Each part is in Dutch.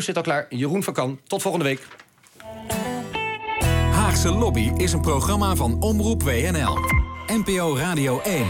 zit al klaar. Jeroen van Kan. Tot volgende week. Haagse Lobby is een programma van Omroep WNL. NPO Radio 1.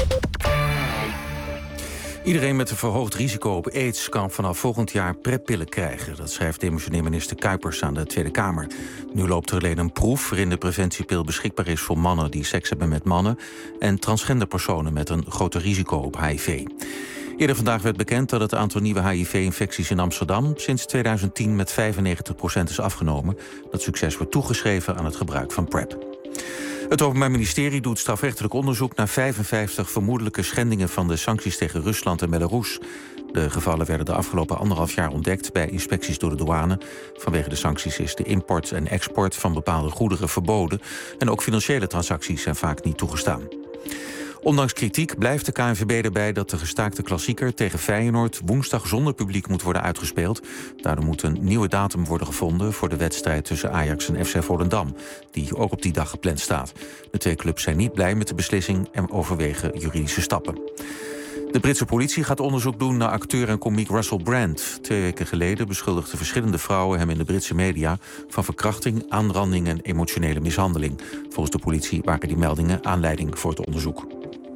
Iedereen met een verhoogd risico op aids kan vanaf volgend jaar PrEP-pillen krijgen. Dat schrijft demissionair minister Kuipers aan de Tweede Kamer. Nu loopt er alleen een proef waarin de preventiepil beschikbaar is voor mannen die seks hebben met mannen en transgender personen met een groter risico op HIV. Eerder vandaag werd bekend dat het aantal nieuwe HIV-infecties in Amsterdam sinds 2010 met 95% is afgenomen. Dat succes wordt toegeschreven aan het gebruik van PrEP. Het Openbaar Ministerie doet strafrechtelijk onderzoek naar 55 vermoedelijke schendingen van de sancties tegen Rusland en Belarus. De gevallen werden de afgelopen 1,5 jaar ontdekt bij inspecties door de douane. Vanwege de sancties is de import en export van bepaalde goederen verboden en ook financiële transacties zijn vaak niet toegestaan. Ondanks kritiek blijft de KNVB erbij dat de gestaakte klassieker tegen Feyenoord woensdag zonder publiek moet worden uitgespeeld. Daardoor moet een nieuwe datum worden gevonden voor de wedstrijd tussen Ajax en FC Volendam, die ook op die dag gepland staat. De twee clubs zijn niet blij met de beslissing en overwegen juridische stappen. De Britse politie gaat onderzoek doen naar acteur en komiek Russell Brand. 2 weken geleden beschuldigden verschillende vrouwen hem in de Britse media van verkrachting, aanranding en emotionele mishandeling. Volgens de politie waren die meldingen aanleiding voor het onderzoek.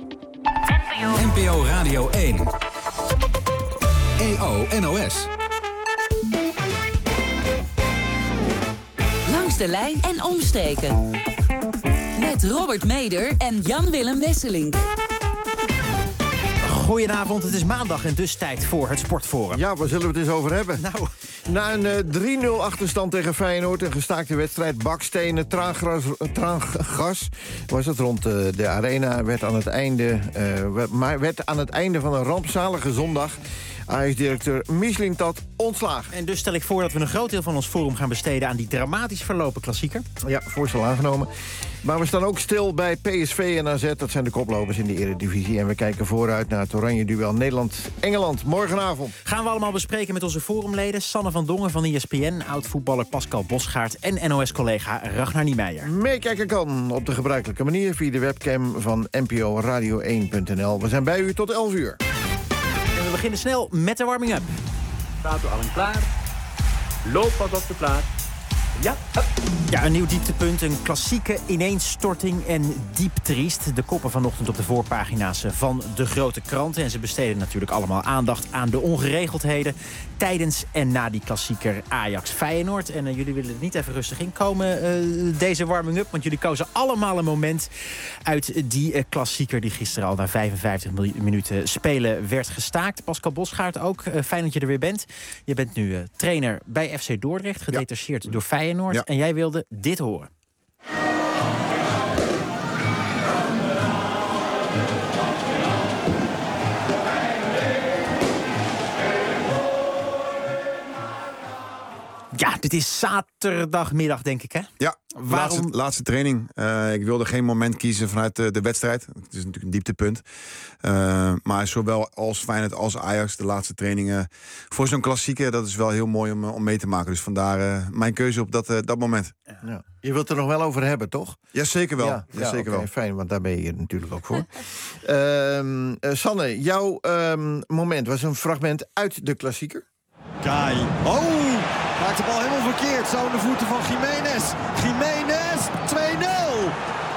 NPO Radio 1. EO NOS. Langs de lijn en omstreken. Met Robert Meder en Jan-Willem Wesseling. Goedenavond, het is maandag en dus tijd voor het Sportforum. Ja, waar zullen we het eens over hebben? Nou, na een 3-0 achterstand tegen Feyenoord, een gestaakte wedstrijd, bakstenen, traangas was het rond de arena, werd aan het einde van een rampzalige zondag Ajax-directeur Mislintat ontslagen. En dus stel ik voor dat we een groot deel van ons forum gaan besteden aan die dramatisch verlopen klassieker. Ja, voorstel aangenomen. Maar we staan ook stil bij PSV en AZ. Dat zijn de koplopers in de Eredivisie. En we kijken vooruit naar het oranje duel Nederland-Engeland morgenavond. Gaan we allemaal bespreken met onze forumleden Sanne van Dongen van ESPN, oud-voetballer Pascal Bosgaard en NOS-collega Ragnar Niemeyer. Meekijken kan op de gebruikelijke manier via de webcam van NPORadio1.nl. We zijn bij u tot 11 uur. En we beginnen snel met de warming-up. Staat u allen klaar? Loop wat op de plaats. Ja, Ja, een nieuw dieptepunt, een klassieke ineenstorting en diep triest. De koppen vanochtend op de voorpagina's van de grote kranten. En ze besteden natuurlijk allemaal aandacht aan de ongeregeldheden tijdens en na die klassieker Ajax-Feyenoord. En jullie willen er niet even rustig in komen, deze warming-up. Want jullie kozen allemaal een moment uit die klassieker die gisteren al na 55 minuten spelen werd gestaakt. Pascal Bosgaard ook, fijn dat je er weer bent. Je bent nu trainer bij FC Dordrecht, gedetacheerd door Feyenoord. Ja. En jij wilde dit horen. Ja, dit is zaterdagmiddag, denk ik, hè? Ja, Waarom? laatste training. Ik wilde geen moment kiezen vanuit de wedstrijd. Het is natuurlijk een dieptepunt. Maar zowel als Feyenoord als Ajax, de laatste trainingen voor zo'n klassieker, dat is wel heel mooi om mee te maken. Dus vandaar mijn keuze op dat moment. Ja. Je wilt er nog wel over hebben, toch? Ja, zeker wel. Ja, zeker wel. Fijn, want daar ben je hier natuurlijk ook voor. Sanne, jouw moment was een fragment uit de klassieker. Kai. Oh! Maakt de bal helemaal verkeerd. Zo in de voeten van Jiménez. Jiménez, 2-0.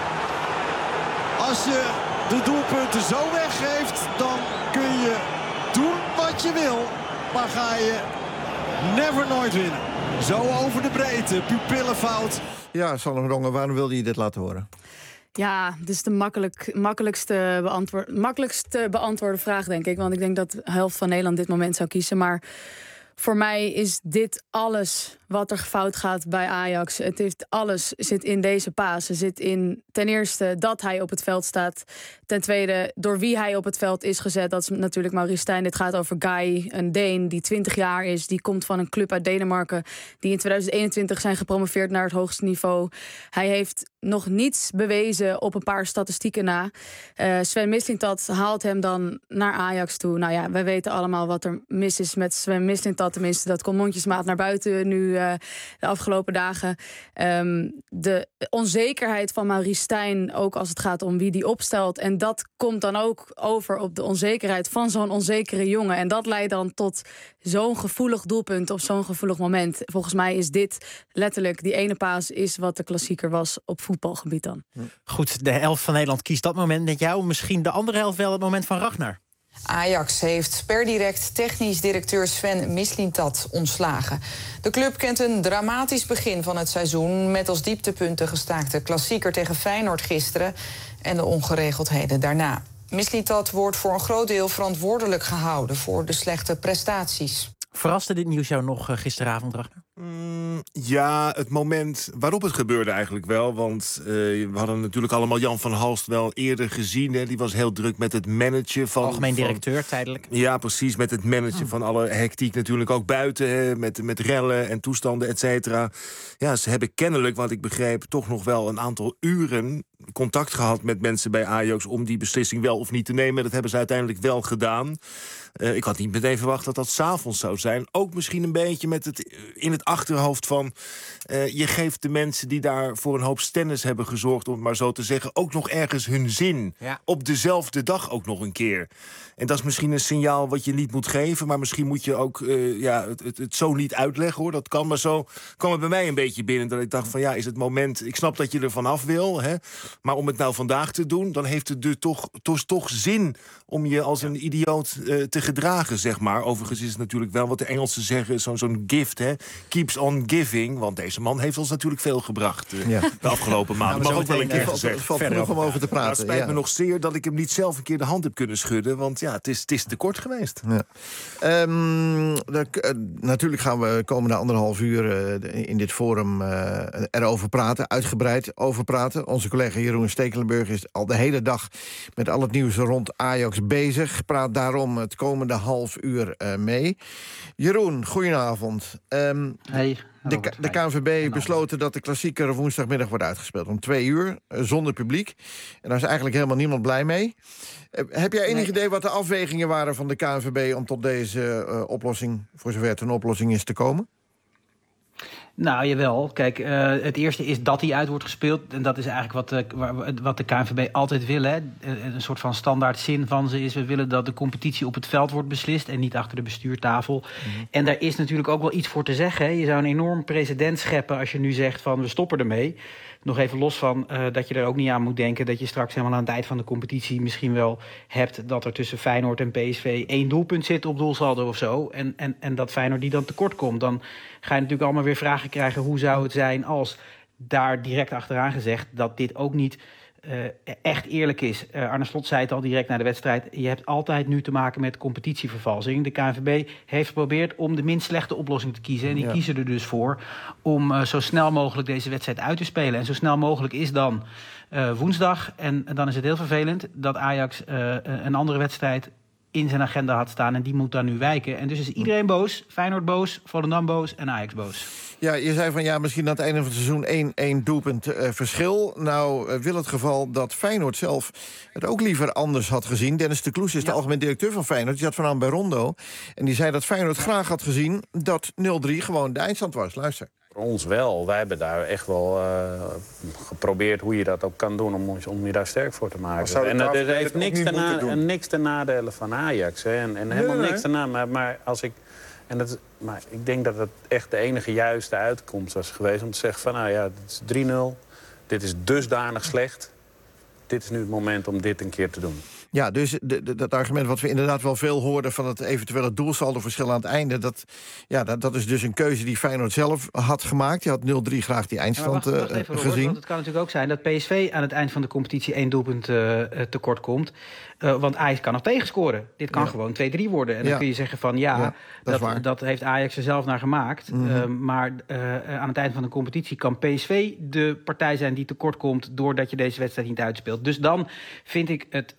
Als je de doelpunten zo weggeeft, dan kun je doen wat je wil. Maar ga je never nooit winnen. Zo over de breedte, pupillenfout. Ja, Sanne van Dongen, waarom wilde je dit laten horen? Ja, dit is de makkelijkste beantwoorde vraag, denk ik. Want ik denk dat de helft van Nederland dit moment zou kiezen. Maar voor mij is dit alles wat er fout gaat bij Ajax. Alles zit in deze paas. Het zit in ten eerste dat hij op het veld staat. Ten tweede door wie hij op het veld is gezet. Dat is natuurlijk Maurice Stijn. Dit gaat over Guy, een Deen die 20 jaar is. Die komt van een club uit Denemarken. Die in 2021 zijn gepromoveerd naar het hoogste niveau. Hij heeft nog niets bewezen op een paar statistieken na. Sven Mislintat haalt hem dan naar Ajax toe. Nou ja, wij weten allemaal wat er mis is met Sven Mislintat. tenminste. Dat komt mondjesmaat naar buiten nu de afgelopen dagen. De onzekerheid van Maurice Stijn, ook als het gaat om wie die opstelt. En dat komt dan ook over op de onzekerheid van zo'n onzekere jongen. En dat leidt dan tot zo'n gevoelig doelpunt op zo'n gevoelig moment. Volgens mij is dit letterlijk, die ene paas is wat de klassieker was op voetbalgebied dan. Goed, de helft van Nederland kiest dat moment met jou. Misschien de andere helft wel het moment van Ragnar. Ajax heeft per direct technisch directeur Sven Mislintat ontslagen. De club kent een dramatisch begin van het seizoen, met als dieptepunt de gestaakte klassieker tegen Feyenoord gisteren en de ongeregeldheden daarna. Mislintat wordt voor een groot deel verantwoordelijk gehouden voor de slechte prestaties. Verraste dit nieuws jou nog gisteravond, Ragnar? Ja, het moment waarop het gebeurde eigenlijk wel. Want we hadden natuurlijk allemaal Jan van Halst wel eerder gezien. Hè. Die was heel druk met het managen van... Algemeen directeur, tijdelijk. Ja, precies, met het managen van alle hectiek natuurlijk ook buiten. Hè, met rellen en toestanden, et cetera. Ja, ze hebben kennelijk, wat ik begreep, toch nog wel een aantal uren contact gehad met mensen bij Ajax om die beslissing wel of niet te nemen. Dat hebben ze uiteindelijk wel gedaan. Ik had niet meteen verwacht dat dat 's avonds zou zijn. Ook misschien een beetje met het in het achterhoofd van... je geeft de mensen die daar voor een hoop stennis hebben gezorgd, om het maar zo te zeggen, ook nog ergens hun zin. Ja. Op dezelfde dag ook nog een keer. En dat is misschien een signaal wat je niet moet geven, maar misschien moet je ook het zo niet uitleggen, hoor. Dat kan, maar zo kwam het bij mij een beetje binnen. Dat ik dacht van ja, is het moment... Ik snap dat je er vanaf wil, hè, maar om het nou vandaag te doen, dan heeft het toch zin om je als een idioot te gedragen, zeg maar. Overigens is het natuurlijk wel wat de Engelsen zeggen, zo'n gift, hè. Keeps on giving, want deze man heeft ons natuurlijk veel gebracht de afgelopen maanden. Maar ook wel een keer gezegd. Het valt genoeg om over te praten. Het spijt me nog zeer dat ik hem niet zelf een keer de hand heb kunnen schudden, want ja, het is te kort geweest. Ja. Natuurlijk gaan we komende 1,5 uur in dit forum erover praten, uitgebreid over praten. Onze collega Jeroen Stekelenburg is al de hele dag met al het nieuws rond Ajax bezig. Praat daarom het komende half uur mee. Jeroen, goedenavond. Hey. De KNVB besloten dat de klassieker woensdagmiddag wordt uitgespeeld om 2 uur, zonder publiek. En daar is eigenlijk helemaal niemand blij mee. Heb jij enig idee wat de afwegingen waren van de KNVB om tot deze oplossing, voor zover het een oplossing is, te komen? Nou, jawel. Kijk, het eerste is dat hij uit wordt gespeeld. En dat is eigenlijk wat de KNVB altijd wil. Hè. Een soort van standaard zin van ze is: we willen dat de competitie op het veld wordt beslist en niet achter de bestuurtafel. En daar is natuurlijk ook wel iets voor te zeggen. Hè. Je zou een enorm precedent scheppen als je nu zegt van we stoppen ermee. Nog even los van dat je er ook niet aan moet denken dat je straks helemaal aan het eind van de competitie misschien wel hebt dat er tussen Feyenoord en PSV 1 doelpunt zit op doelsaldo of zo. En dat Feyenoord die dan tekort komt. Dan ga je natuurlijk allemaal weer vragen krijgen: hoe zou het zijn als daar direct achteraan gezegd dat dit ook niet echt eerlijk is. Arne Slot zei het al direct na de wedstrijd: je hebt altijd nu te maken met competitievervalsing. De KNVB heeft geprobeerd om de minst slechte oplossing te kiezen. En die kiezen er dus voor om zo snel mogelijk deze wedstrijd uit te spelen. En zo snel mogelijk is dan woensdag. En dan is het heel vervelend dat Ajax een andere wedstrijd in zijn agenda had staan en die moet dan nu wijken. En dus is iedereen boos. Feyenoord boos, Volendam boos en Ajax boos. Ja, je zei van ja, misschien aan het einde van het seizoen 1 doelpunt verschil. Nou wil het geval dat Feyenoord zelf het ook liever anders had gezien. Dennis de Kloes is de algemeen directeur van Feyenoord. Die zat vanavond bij Rondo. En die zei dat Feyenoord graag had gezien dat 0-3 gewoon de eindstand was. Luister. Voor ons wel. Wij hebben daar echt wel geprobeerd hoe je dat ook kan doen om je daar sterk voor te maken. En er heeft niks ten nadelen van Ajax. Hè. En helemaal niks ten nadele. Maar als ik... Maar ik denk dat het echt de enige juiste uitkomst was geweest om te zeggen van nou ja, het is 3-0. Dit is dusdanig slecht. Dit is nu het moment om dit een keer te doen. Ja, dus dat argument wat we inderdaad wel veel hoorden van het eventuele doelsaldoverschil aan het einde, dat is dus een keuze die Feyenoord zelf had gemaakt. Je had 0-3 graag die eindstand wacht even, Robert, gezien. Want het kan natuurlijk ook zijn dat PSV aan het eind van de competitie 1 doelpunt tekort komt. Want Ajax kan nog tegenscoren. Dit kan gewoon 2-3 worden. En dan kun je zeggen van dat heeft Ajax er zelf naar gemaakt. Maar aan het eind van de competitie kan PSV de partij zijn die tekort komt doordat je deze wedstrijd niet uitspeelt. Dus dan vind ik het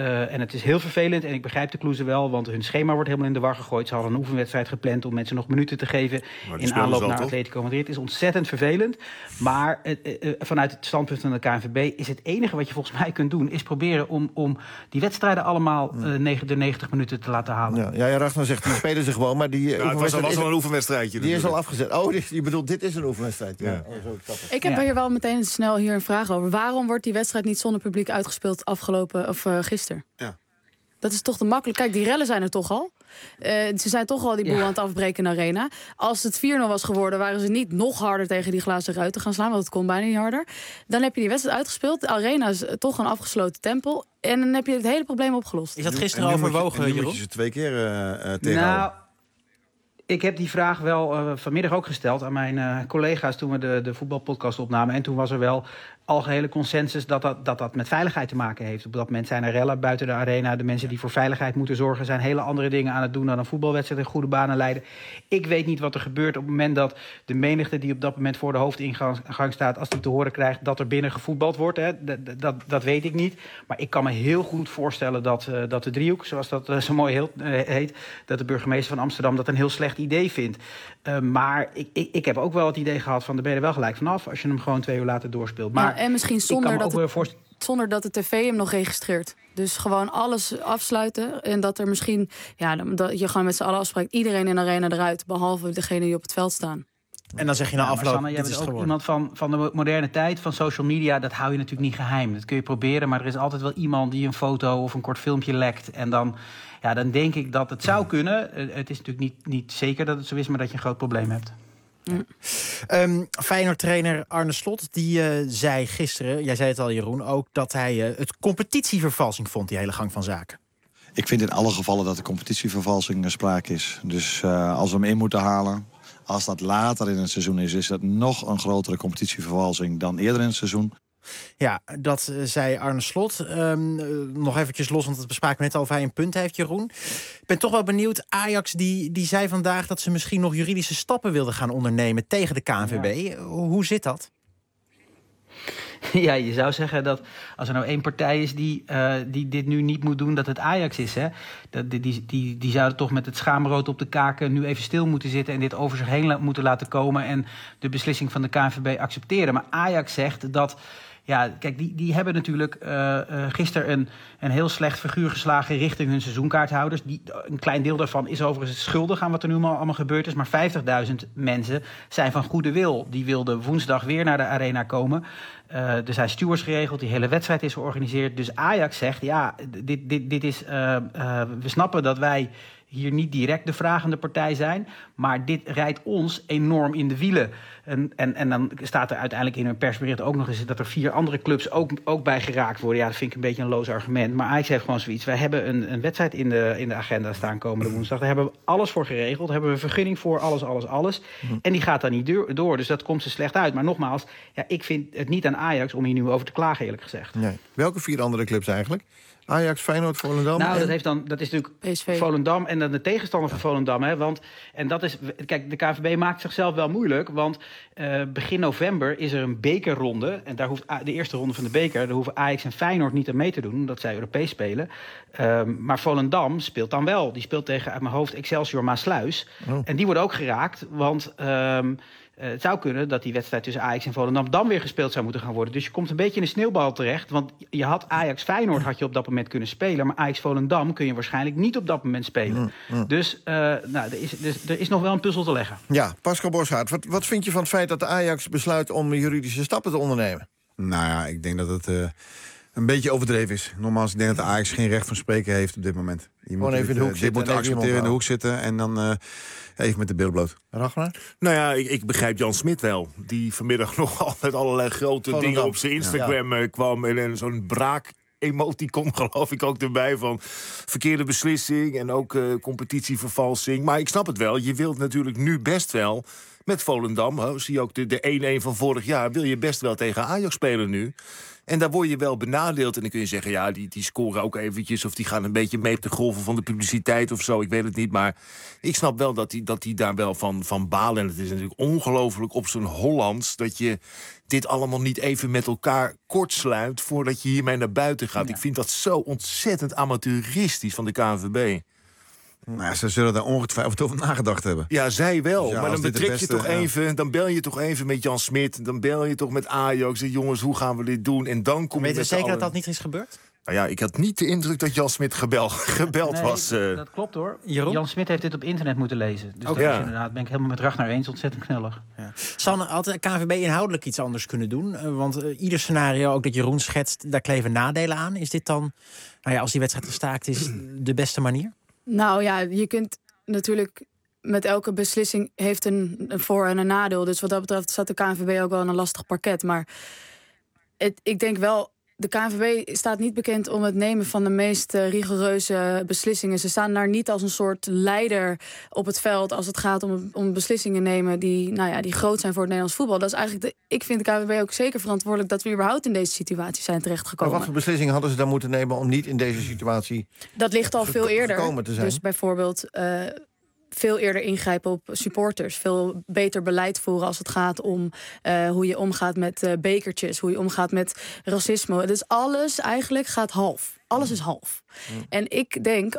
en het is heel vervelend. En ik begrijp de Kloeze wel, want hun schema wordt helemaal in de war gegooid. Ze hadden een oefenwedstrijd gepland om mensen nog minuten te geven in aanloop naar Atletico Madrid. Het is ontzettend vervelend. Maar vanuit het standpunt van de KNVB is het enige wat je volgens mij kunt doen, is proberen om die wedstrijden allemaal de 90 minuten te laten halen. Ja, Ragnar zegt, die spelen ze gewoon, maar die het was al een oefenwedstrijdje. Die is al afgezet. Oh, je bedoelt, dit is een oefenwedstrijd. Ja. Ik heb hier wel meteen snel hier een vraag over. Waarom wordt die wedstrijd niet zonder publiek uitgespeeld gisteren? Ja. Dat is toch te makkelijk. Kijk, die rellen zijn er toch al. Ze zijn toch al die boel aan het afbreken in de arena. Als het 4-0 was geworden, waren ze niet nog harder tegen die glazen ruiten gaan slaan, want het kon bijna niet harder. Dan heb je die wedstrijd uitgespeeld. De arena is toch een afgesloten tempel. En dan heb je het hele probleem opgelost. Is dat gisteren overwogen, Jeroen? Jeroen? Moet je ze 2 keer tegenhouden. Nou, ik heb die vraag wel vanmiddag ook gesteld aan mijn collega's toen we de voetbalpodcast opnamen. En toen was er wel algehele consensus dat met veiligheid te maken heeft. Op dat moment zijn er rellen buiten de arena. De mensen die voor veiligheid moeten zorgen zijn hele andere dingen aan het doen dan een voetbalwedstrijd en goede banen leiden. Ik weet niet wat er gebeurt op het moment dat de menigte die op dat moment voor de hoofdingang staat, als die te horen krijgt dat er binnen gevoetbald wordt. Hè. Dat weet ik niet. Maar ik kan me heel goed voorstellen dat de driehoek, zoals dat zo mooi heet, dat de burgemeester van Amsterdam dat een heel slecht idee vindt. Maar ik heb ook wel het idee gehad van, daar ben je er wel gelijk vanaf als je hem gewoon 2 uur later doorspeelt. Maar en misschien zonder dat de tv hem nog registreert. Dus gewoon alles afsluiten. En dat er misschien, dat je gewoon met z'n allen afspreekt, iedereen in de arena eruit, behalve degene die op het veld staan. En dan zeg je na afloop, Sanne, jij bent ook iemand van de moderne tijd, van social media. Dat hou je natuurlijk niet geheim. Dat kun je proberen, maar er is altijd wel iemand die een foto of een kort filmpje lekt. En dan denk ik dat het zou kunnen. Het is natuurlijk niet zeker dat het zo is, maar dat je een groot probleem hebt. Feyenoord-trainer Arne Slot, die zei gisteren, jij zei het al Jeroen, ook dat hij het competitievervalsing vond, die hele gang van zaken. Ik vind in alle gevallen dat de competitievervalsing sprake is. Dus als we hem in moeten halen, als dat later in het seizoen is dat nog een grotere competitievervalsing dan eerder in het seizoen. Ja, dat zei Arne Slot. Nog eventjes los, want het bespraken we net al of hij een punt heeft, Jeroen. Ik ben toch wel benieuwd. Ajax die zei vandaag dat ze misschien nog juridische stappen wilden gaan ondernemen tegen de KNVB. Ja. Hoe zit dat? Ja, je zou zeggen dat als er nou één partij is die dit nu niet moet doen, dat het Ajax is. Hè? Die zouden toch met het schaamrood op de kaken nu even stil moeten zitten en dit over zich heen moeten laten komen en de beslissing van de KNVB accepteren. Maar Ajax zegt dat, ja, kijk, die hebben natuurlijk gisteren een heel slecht figuur geslagen richting hun seizoenkaarthouders. Een klein deel daarvan is overigens schuldig aan wat er nu allemaal gebeurd is. Maar 50.000 mensen zijn van goede wil. Die wilden woensdag weer naar de arena komen. Er zijn stewards geregeld, die hele wedstrijd is georganiseerd. Dus Ajax zegt, ja, dit is, we snappen dat wij hier niet direct de vragende partij zijn, maar dit rijdt ons enorm in de wielen. En dan staat er uiteindelijk in hun persbericht ook nog eens dat er 4 andere clubs ook bij geraakt worden. Ja, dat vind ik een beetje een loos argument. Maar Ajax heeft gewoon zoiets. Wij hebben een wedstrijd in de agenda staan komende woensdag. Daar hebben we alles voor geregeld. Daar hebben we een vergunning voor, alles. En die gaat dan niet door. Dus dat komt ze slecht uit. Maar nogmaals, ja, ik vind het niet aan Ajax om hier nu over te klagen, eerlijk gezegd. Nee. Welke 4 andere clubs eigenlijk? Ajax, Feyenoord, Volendam? Nou, dat is natuurlijk PSV. Volendam en dan de tegenstander van Volendam. Hè, kijk, de KNVB maakt zichzelf wel moeilijk. Want begin november is er een bekerronde. En daar hoeft de eerste ronde van de beker, daar hoeven Ajax en Feyenoord niet aan mee te doen, omdat zij Europees spelen. Maar Volendam speelt dan wel. Die speelt tegen, uit mijn hoofd, Excelsior Maasluis. Oh. En die worden ook geraakt, want het zou kunnen dat die wedstrijd tussen Ajax en Volendam dan weer gespeeld zou moeten gaan worden. Dus je komt een beetje in een sneeuwbal terecht. Want je had Ajax-Feyenoord had je op dat moment kunnen spelen. Maar Ajax-Volendam kun je waarschijnlijk niet op dat moment spelen. Dus er is nog wel een puzzel te leggen. Ja, Pascal Bosschaert, wat vind je van het feit dat de Ajax besluit om juridische stappen te ondernemen? Nou ja, ik denk dat het een beetje overdreven is. Nogmaals, ik denk dat de Ajax geen recht van spreken heeft op dit moment. Je moet even in de hoek zitten. Dit moet accepteren in de hoek zitten en dan even met de beeld bloot. Ragnar? Nou ja, ik begrijp Jan Smit wel. Die vanmiddag nogal met allerlei grote dingen op zijn Instagram kwam. En zo'n braak-emoticon geloof ik ook erbij van verkeerde beslissing en ook competitievervalsing. Maar ik snap het wel. Je wilt natuurlijk nu best wel met Volendam. Zie je ook de 1-1 van vorig jaar. Wil je best wel tegen Ajax spelen nu. En daar word je wel benadeeld. En dan kun je zeggen, ja, die scoren ook eventjes... of die gaan een beetje mee op de golven van de publiciteit of zo. Ik weet het niet, maar ik snap wel dat die daar wel van balen. En het is natuurlijk ongelooflijk op zo'n Hollands... dat je dit allemaal niet even met elkaar kortsluit... voordat je hiermee naar buiten gaat. Ja. Ik vind dat zo ontzettend amateuristisch van de KNVB. Nou, ze zullen daar ongetwijfeld over nagedacht hebben. Ja, zij wel. Dus ja, maar dan betrek je toch even, dan bel je toch even met Jan Smit... dan bel je toch met Ajax en jongens, hoe gaan we dit doen? En dan kom je weet je zeker dat dat niet is gebeurd? Nou ja, ik had niet de indruk dat Jan Smit gebeld was. Dat klopt hoor. Jeroen? Jan Smit heeft dit op internet moeten lezen. Dus dat is inderdaad, ben ik helemaal met Ragnar eens, ontzettend knellig. Ja. Had de KNVB inhoudelijk iets anders kunnen doen? Want ieder scenario, ook dat Jeroen schetst, daar kleven nadelen aan. Is dit dan, als die wedstrijd gestaakt is, de beste manier? Nou ja, je kunt natuurlijk... met elke beslissing heeft een voor- en een nadeel. Dus wat dat betreft staat de KNVB ook wel in een lastig parket. Maar ik denk wel... De KNVB staat niet bekend om het nemen van de meest rigoureuze beslissingen. Ze staan daar niet als een soort leider op het veld... als het gaat om beslissingen nemen die groot zijn voor het Nederlands voetbal. Dat is eigenlijk ik vind de KNVB ook zeker verantwoordelijk... dat we überhaupt in deze situatie zijn terechtgekomen. Maar wat voor beslissingen hadden ze dan moeten nemen... om niet in deze situatie dat ligt al veel eerder te zijn? Dus bijvoorbeeld... veel eerder ingrijpen op supporters. Veel beter beleid voeren als het gaat om hoe je omgaat met bekertjes. Hoe je omgaat met racisme. Dus alles eigenlijk gaat half. Alles is half. En ik denk,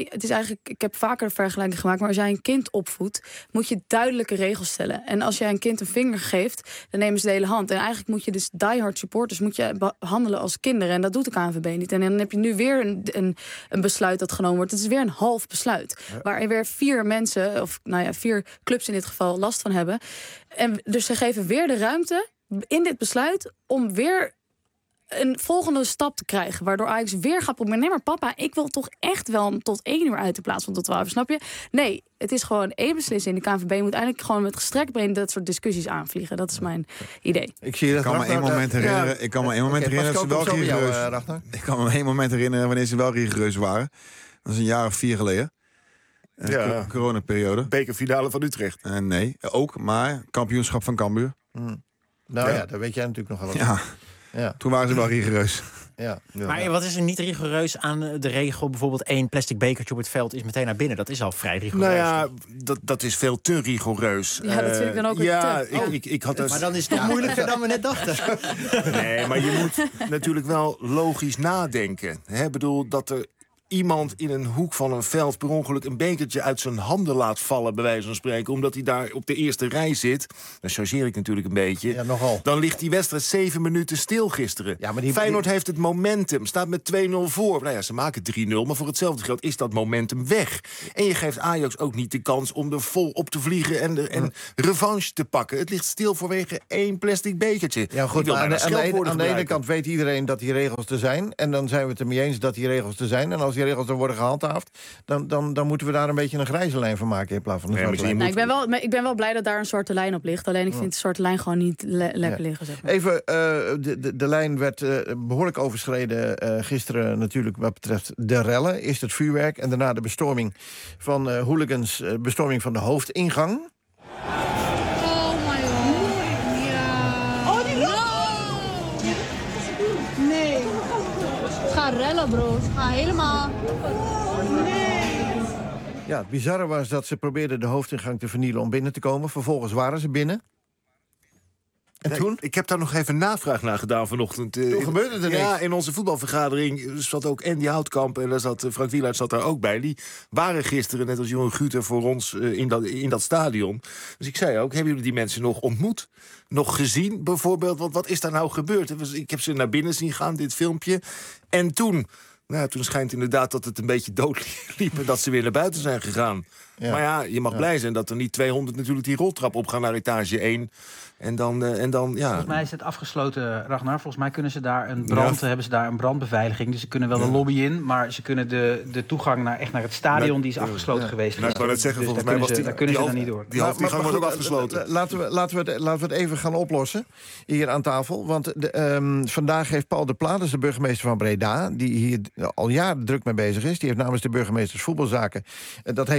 ik heb vaker de vergelijking gemaakt... maar als jij een kind opvoedt, moet je duidelijke regels stellen. En als jij een kind een vinger geeft, dan nemen ze de hele hand. En eigenlijk moet je dus diehard supporters behandelen als kinderen. En dat doet de KNVB niet. En dan heb je nu weer een besluit dat genomen wordt. Het is weer een half besluit. Waar er weer 4 mensen, of 4 clubs in dit geval, last van hebben. En dus ze geven weer de ruimte in dit besluit om weer een volgende stap te krijgen, waardoor Ajax weer gaat proberen. Nee, maar papa, ik wil toch echt wel tot 1 uur uit de plaats van tot 12 uur, snap je? Nee, het is gewoon 1 beslissing. De KNVB moet eigenlijk gewoon met gestrekt been dat soort discussies aanvliegen. Dat is mijn idee. Ik kan me één moment herinneren. Ik kan me één moment herinneren dat ze wel rigoureus. Ik kan me één moment herinneren wanneer ze wel rigoureus waren. Dat is een jaar of 4 geleden. Coronaperiode. Bekerfinale van Utrecht. Nee, ook, maar kampioenschap van Cambuur. Nou ja, dat weet jij natuurlijk nog wel. Ja. Toen waren ze wel rigoureus. Ja. Maar wat is er niet rigoureus aan de regel? Bijvoorbeeld 1 plastic bekertje op het veld is meteen naar binnen. Dat is al vrij rigoureus. Nou ja, dat is veel te rigoureus. Ja, dat vind ik dan ook ik had maar dan is het toch moeilijker dan we net dachten. Nee, maar je moet natuurlijk wel logisch nadenken. Ik bedoel, dat er iemand in een hoek van een veld per ongeluk een bekertje uit zijn handen laat vallen, bij wijze van spreken, omdat hij daar op de eerste rij zit. Dan chargeer ik natuurlijk een beetje. Ja, nogal. Dan ligt die wedstrijd 7 minuten stil gisteren. Ja, maar Feyenoord heeft het momentum, staat met 2-0 voor. Nou ja, ze maken 3-0, maar voor hetzelfde geld is dat momentum weg. En je geeft Ajax ook niet de kans om er vol op te vliegen en revanche te pakken. Het ligt stil vanwege 1 plastic bekertje. Ja, goed, maar aan de ene kant weet iedereen dat die regels er zijn. En dan zijn we het ermee eens dat die regels er zijn. En als die regels er worden gehandhaafd, dan moeten we daar een beetje een grijze lijn van maken in plaats van een zwarte lijn. Nou, ik ben wel blij dat daar een zwarte lijn op ligt. Alleen ik vind de zwarte lijn gewoon niet lekker liggen. Zeg maar. Even, de lijn werd behoorlijk overschreden gisteren natuurlijk wat betreft de rellen. Eerst het vuurwerk en daarna de bestorming van hooligans, bestorming van de hoofdingang. Rellen, bro. Ga helemaal. Nee. Ja, het bizarre was dat ze probeerden de hoofdingang te vernielen om binnen te komen. Vervolgens waren ze binnen. En toen? Ik heb daar nog even navraag naar gedaan vanochtend. Toen gebeurde er niks. Ja, in onze voetbalvergadering zat ook Andy Houtkamp en Frank Wielaert zat daar ook bij. Die waren gisteren, net als Johan Guter, voor ons in dat stadion. Dus ik zei ook, hebben jullie die mensen nog ontmoet? Nog gezien, bijvoorbeeld? Wat is daar nou gebeurd? Ik heb ze naar binnen zien gaan, dit filmpje. En toen schijnt inderdaad dat het een beetje doodliep en dat ze weer naar buiten zijn gegaan. Ja. Maar ja, je mag blij zijn dat er niet 200 natuurlijk die roltrap opgaan naar etage 1. En dan, ja. Volgens mij is het afgesloten, Ragnar. Volgens mij kunnen ze daar hebben ze daar een brandbeveiliging. Dus ze kunnen wel de lobby in, maar ze kunnen de toegang naar het stadion, die is afgesloten geweest. Nou, ik wou net zeggen, dus volgens mij was daar kunnen ze dan niet door. Die hoofdingang wordt ook afgesloten. Laten we het even gaan oplossen hier aan tafel. Want vandaag heeft Paul de Pla, de burgemeester van Breda, die hier al jaren druk mee bezig is. Die heeft namens de burgemeesters voetbalzaken, dat heeft hij in zijn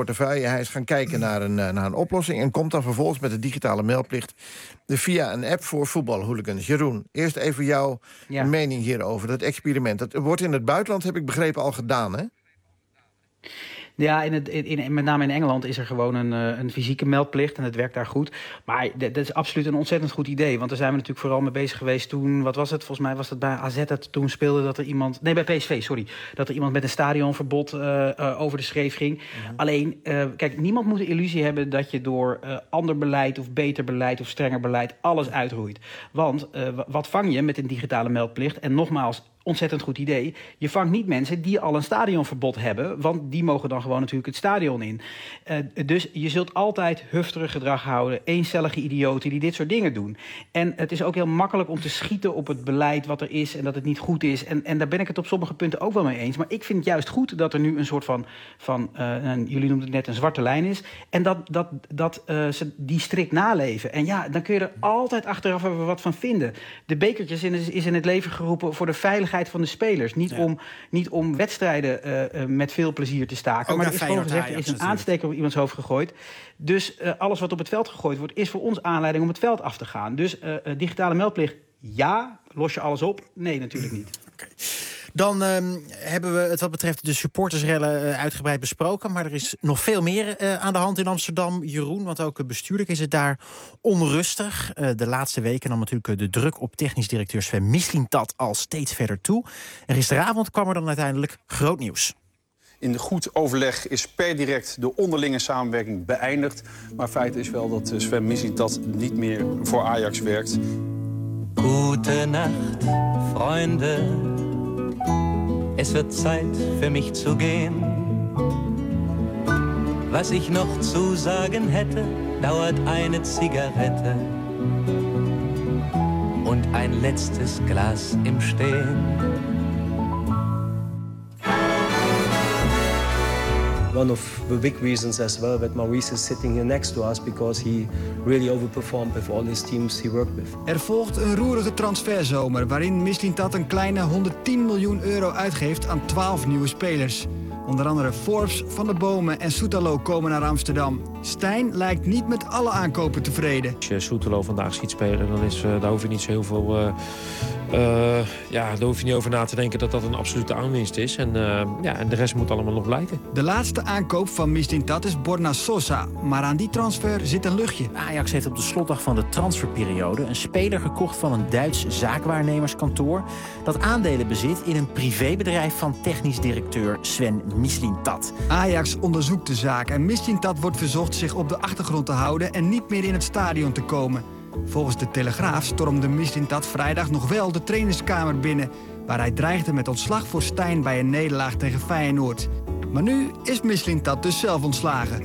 portefeuille. Hij is gaan kijken naar een oplossing en komt dan vervolgens met de digitale meldplicht via een app voor voetbalhooligans. Jeroen, eerst even jouw mening hierover, dat experiment. Dat wordt in het buitenland, heb ik begrepen, al gedaan, hè? Ja, met name in Engeland is er gewoon een fysieke meldplicht en het werkt daar goed. Maar dat is absoluut een ontzettend goed idee. Want daar zijn we natuurlijk vooral mee bezig geweest toen... Wat was het? Volgens mij was het bij AZ dat toen speelde dat er iemand... Nee, bij PSV, sorry. Dat er iemand met een stadionverbod over de schreef ging. Ja. Alleen, kijk, niemand moet de illusie hebben dat je door ander beleid of beter beleid of strenger beleid alles uitroeit. Want wat vang je met een digitale meldplicht? En nogmaals, ontzettend goed idee. Je vangt niet mensen die al een stadionverbod hebben, want die mogen dan gewoon natuurlijk het stadion in. Dus je zult altijd hufterig gedrag houden, eencellige idioten die dit soort dingen doen. En het is ook heel makkelijk om te schieten op het beleid wat er is en dat het niet goed is. En daar ben ik het op sommige punten ook wel mee eens. Maar ik vind het juist goed dat er nu een soort van jullie noemden het net een zwarte lijn is. En dat ze die strikt naleven. En ja, dan kun je er altijd achteraf even wat van vinden. De bekertjes is in het leven geroepen voor de veiligheid van de spelers. Niet om wedstrijden met veel plezier te staken. Maar er is gewoon gezegd, er is een aansteker op iemands hoofd gegooid. Dus alles wat op het veld gegooid wordt, is voor ons aanleiding om het veld af te gaan. Dus digitale meldplicht, ja. Los je alles op? Nee, natuurlijk niet. Okay. Dan hebben we het wat betreft de supportersrellen uitgebreid besproken. Maar er is nog veel meer aan de hand in Amsterdam, Jeroen. Want ook bestuurlijk is het daar onrustig. De laatste weken nam natuurlijk de druk op technisch directeur Sven Mislintat al steeds verder toe. En gisteravond kwam er dan uiteindelijk groot nieuws. In goed overleg is per direct de onderlinge samenwerking beëindigd. Maar feit is wel dat Sven Mislintat niet meer voor Ajax werkt. Gute Nacht, Freunde. Es wird Zeit für mich zu gehen. Was ich noch zu sagen hätte, dauert eine Zigarette und ein letztes Glas im Stehen. One of the big reasons as well that Maurice is sitting here next to us because he really overperformed with all his teams he worked with. Er volgt een roerige transferzomer waarin Mislintat een kleine 110 miljoen euro uitgeeft aan 12 nieuwe spelers. Onder andere Forbes, Van der Bomen en Soetalo komen naar Amsterdam. Stijn lijkt niet met alle aankopen tevreden. Als je Soetalo vandaag ziet spelen, dan daar hoef je niet zo heel veel... daar hoef je niet over na te denken dat dat een absolute aanwinst is. En de rest moet allemaal nog blijken. De laatste aankoop van Mislintat is Borna Sosa. Maar aan die transfer zit een luchtje. Ajax heeft op de slotdag van de transferperiode een speler gekocht van een Duits zaakwaarnemerskantoor dat aandelen bezit in een privébedrijf van technisch directeur Sven Mislintat. Ajax onderzoekt de zaak en Mislintat wordt verzocht zich op de achtergrond te houden en niet meer in het stadion te komen. Volgens de Telegraaf stormde Mislintat vrijdag nog wel de trainerskamer binnen, waar hij dreigde met ontslag voor Stijn bij een nederlaag tegen Feyenoord. Maar nu is Mislintat dus zelf ontslagen.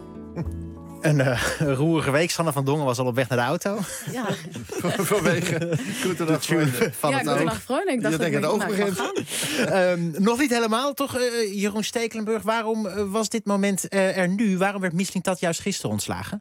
Een roerige week. Sanne van Dongen was al op weg naar de auto. Ja. Vanwege Goedendag Freunde. Goedendag Freunde. Ik dacht dat het ook begint. Nog niet helemaal, toch, Jeroen Stekelenburg? Waarom was dit moment er nu? Waarom werd Mislintat juist gisteren ontslagen?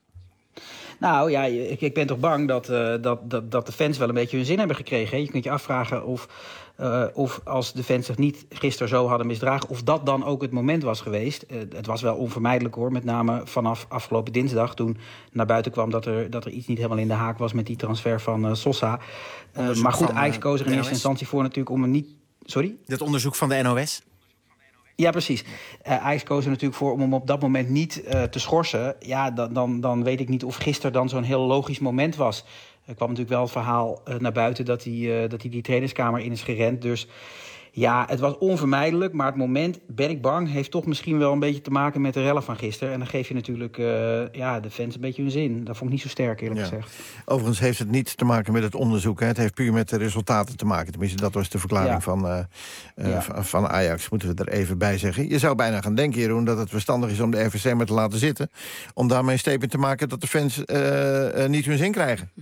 Nou ja, ik ben toch bang dat de fans wel een beetje hun zin hebben gekregen. Hè? Je kunt je afvragen of als de fans zich niet gisteren zo hadden misdragen, of dat dan ook het moment was geweest. Het was wel onvermijdelijk hoor, met name vanaf afgelopen dinsdag, toen naar buiten kwam dat er iets niet helemaal in de haak was met die transfer van Sosa. Maar goed, Ajax koos er in eerste instantie voor natuurlijk om hem niet... Sorry? Dat onderzoek van de NOS? Ja, precies. Ajax koos er natuurlijk voor om hem op dat moment niet te schorsen. Ja, dan weet ik niet of gisteren dan zo'n heel logisch moment was. Er kwam natuurlijk wel het verhaal naar buiten dat hij die trainerskamer in is gerend. Dus ja, het was onvermijdelijk. Maar het moment, ben ik bang, heeft toch misschien wel een beetje te maken met de rellen van gisteren. En dan geef je natuurlijk de fans een beetje hun zin. Dat vond ik niet zo sterk, eerlijk gezegd. Overigens heeft het niet te maken met het onderzoek. Hè. Het heeft puur met de resultaten te maken. Tenminste, dat was de verklaring van Ajax. Moeten we er even bij zeggen. Je zou bijna gaan denken, Jeroen, dat het verstandig is om de RVC maar te laten zitten. Om daarmee een statement te maken dat de fans niet hun zin krijgen.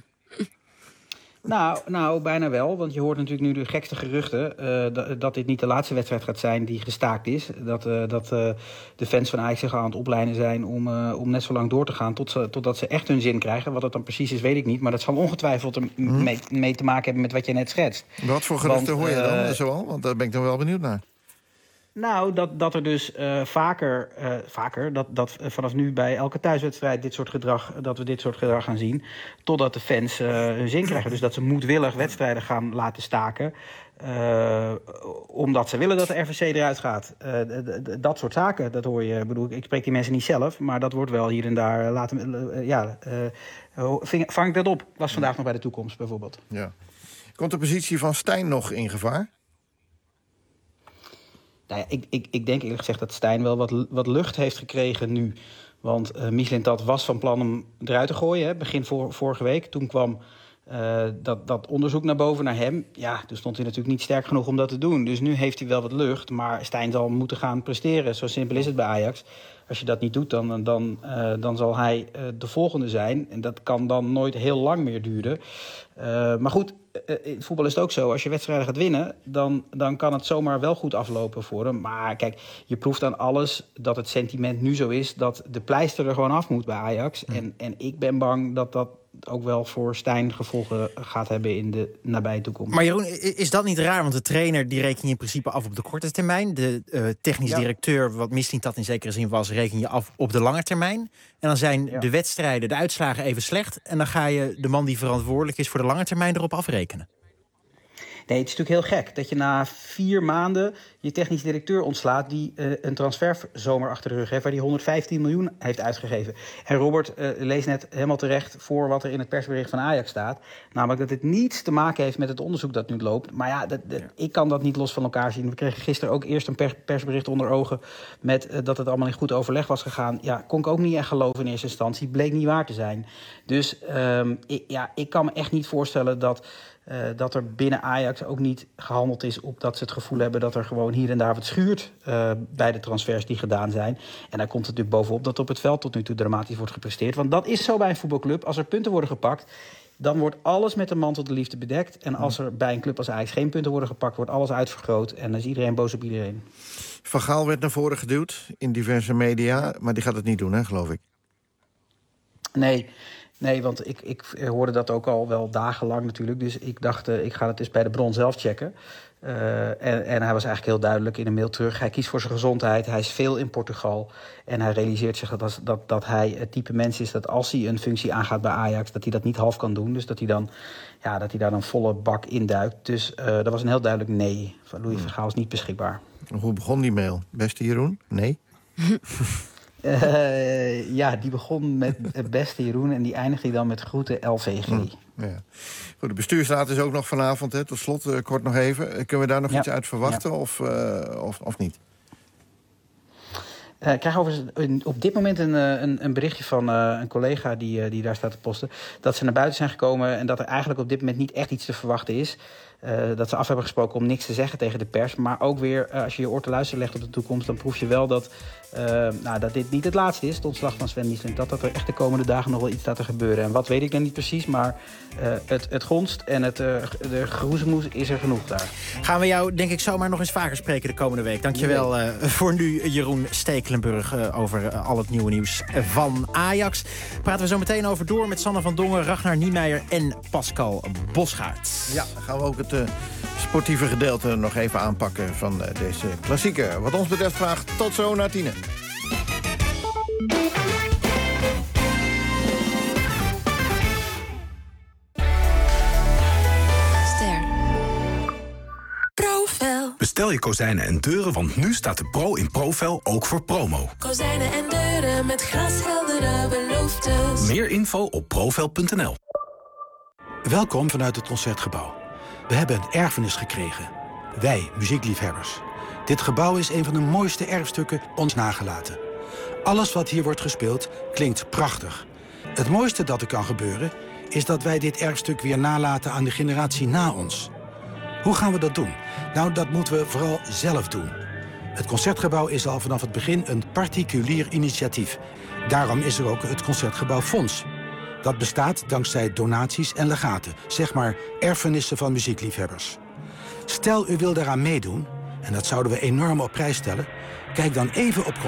Nou, bijna wel. Want je hoort natuurlijk nu de gekste geruchten dat dit niet de laatste wedstrijd gaat zijn die gestaakt is. Dat de fans van Ajax zich aan het opleiden zijn om net zo lang door te gaan totdat ze echt hun zin krijgen. Wat het dan precies is, weet ik niet. Maar dat zal ongetwijfeld mee te maken hebben met wat je net schetst. Wat voor geruchten hoor je dan zoal? Want daar ben ik dan wel benieuwd naar. Nou, dat er dus vaker dat vanaf nu bij elke thuiswedstrijd dat we dit soort gedrag gaan zien, totdat de fans hun zin krijgen. Dus dat ze moedwillig wedstrijden gaan laten staken, omdat ze willen dat de RVC eruit gaat. Dat soort zaken, dat hoor je. Ik spreek die mensen niet zelf, maar dat wordt wel hier en daar vang ik dat op. Was vandaag nog bij de Toekomst bijvoorbeeld. Ja. Komt de positie van Stijn nog in gevaar? Nou ja, ik denk eerlijk gezegd dat Stijn wel wat lucht heeft gekregen nu. Want Mislintat was van plan om eruit te gooien, hè, begin vorige week. Toen kwam dat onderzoek naar boven naar hem. Ja, toen stond hij natuurlijk niet sterk genoeg om dat te doen. Dus nu heeft hij wel wat lucht, maar Stijn zal moeten gaan presteren. Zo simpel is het bij Ajax. Als je dat niet doet, dan zal hij de volgende zijn. En dat kan dan nooit heel lang meer duren. Maar goed, in het voetbal is het ook zo. Als je wedstrijden gaat winnen, dan kan het zomaar wel goed aflopen voor hem. Maar kijk, je proeft aan alles dat het sentiment nu zo is dat de pleister er gewoon af moet bij Ajax. En ik ben bang dat dat ook wel voor Stijn gevolgen gaat hebben in de nabije toekomst. Maar Jeroen, is dat niet raar? Want de trainer die reken je in principe af op de korte termijn. De technisch directeur, wat Mislintat in zekere zin was, reken je af op de lange termijn. En dan zijn de wedstrijden, de uitslagen even slecht. En dan ga je de man die verantwoordelijk is voor de lange termijn erop afrekenen. Nee, het is natuurlijk heel gek dat je na 4 maanden je technisch directeur ontslaat die een transferzomer achter de rug heeft waar die 115 miljoen heeft uitgegeven. En Robert leest net helemaal terecht voor wat er in het persbericht van Ajax staat. Namelijk dat het niets te maken heeft met het onderzoek dat nu loopt. Maar ja, ik kan dat niet los van elkaar zien. We kregen gisteren ook eerst een persbericht onder ogen met dat het allemaal in goed overleg was gegaan. Ja, kon ik ook niet echt geloven in eerste instantie. Bleek niet waar te zijn. Dus ik kan me echt niet voorstellen dat er binnen Ajax ook niet gehandeld is op dat ze het gevoel hebben dat er gewoon hier en daar wat schuurt bij de transfers die gedaan zijn. En daar komt het natuurlijk bovenop dat op het veld tot nu toe dramatisch wordt gepresteerd. Want dat is zo bij een voetbalclub. Als er punten worden gepakt, dan wordt alles met de mantel de liefde bedekt. En als er bij een club als Ajax geen punten worden gepakt, wordt alles uitvergroot. En dan is iedereen boos op iedereen. Van Gaal werd naar voren geduwd in diverse media, maar die gaat het niet doen, hè, geloof ik. Nee, want ik hoorde dat ook al wel dagenlang natuurlijk. Dus ik dacht, ik ga het eens bij de bron zelf checken. En hij was eigenlijk heel duidelijk in een mail terug. Hij kiest voor zijn gezondheid, hij is veel in Portugal. En hij realiseert zich dat hij het type mens is dat als hij een functie aangaat bij Ajax, dat hij dat niet half kan doen. Dus dat hij daar een volle bak induikt. Dus dat was een heel duidelijk nee. Van Louis van Gaal is niet beschikbaar. Hoe begon die mail? Beste Jeroen? Nee? Die begon met het beste Jeroen en die eindigde dan met groeten LVG. Ja. Goed, de bestuursraad is ook nog vanavond, hè. Tot slot, kort nog even. Kunnen we daar nog iets uit verwachten of niet? Ik krijg overigens op dit moment een berichtje van een collega die daar staat te posten, dat ze naar buiten zijn gekomen en dat er eigenlijk op dit moment niet echt iets te verwachten is. Dat ze af hebben gesproken om niks te zeggen tegen de pers. Maar ook weer, als je je oor te luisteren legt op de toekomst, dan proef je wel dat dit niet het laatste is, het ontslag van Sven Mislintat. Dat er echt de komende dagen nog wel iets staat te gebeuren. En wat weet ik dan niet precies, maar het gonst en de geroezemoes is er genoeg daar. Gaan we jou, denk ik, zomaar nog eens vaker spreken de komende week. Dankjewel voor nu, Jeroen Stekelenburg, over al het nieuwe nieuws van Ajax. Praten we zo meteen over door met Sanne van Dongen, Ragnar Niemeyer en Pascal Bosgaard. Ja, dan gaan we ook het sportieve gedeelte nog even aanpakken van deze klassieker. Wat ons betreft graag tot zo na 10. Profel. Bestel je kozijnen en deuren, want nu staat de pro in Profel ook voor promo. Kozijnen en deuren met glasheldere beloftes. Meer info op profel.nl. Welkom vanuit het Concertgebouw. We hebben een erfenis gekregen. Wij, muziekliefhebbers. Dit gebouw is een van de mooiste erfstukken ons nagelaten. Alles wat hier wordt gespeeld klinkt prachtig. Het mooiste dat er kan gebeuren is dat wij dit erfstuk weer nalaten aan de generatie na ons. Hoe gaan we dat doen? Nou, dat moeten we vooral zelf doen. Het Concertgebouw is al vanaf het begin een particulier initiatief. Daarom is er ook het Concertgebouw Fonds. Dat bestaat dankzij donaties en legaten, zeg maar erfenissen van muziekliefhebbers. Stel u wil daaraan meedoen, en dat zouden we enorm op prijs stellen, kijk dan even op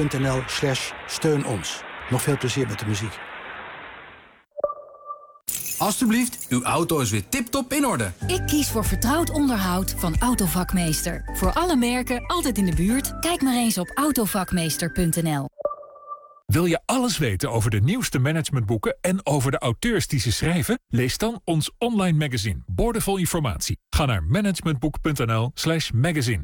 concertgebouw.nl/steun ons. Nog veel plezier met de muziek. Alsjeblieft, uw auto is weer tip-top in orde. Ik kies voor vertrouwd onderhoud van Autovakmeester. Voor alle merken, altijd in de buurt. Kijk maar eens op autovakmeester.nl. Wil je alles weten over de nieuwste managementboeken en over de auteurs die ze schrijven? Lees dan ons online magazine, boordevol informatie. Ga naar managementboek.nl/magazine.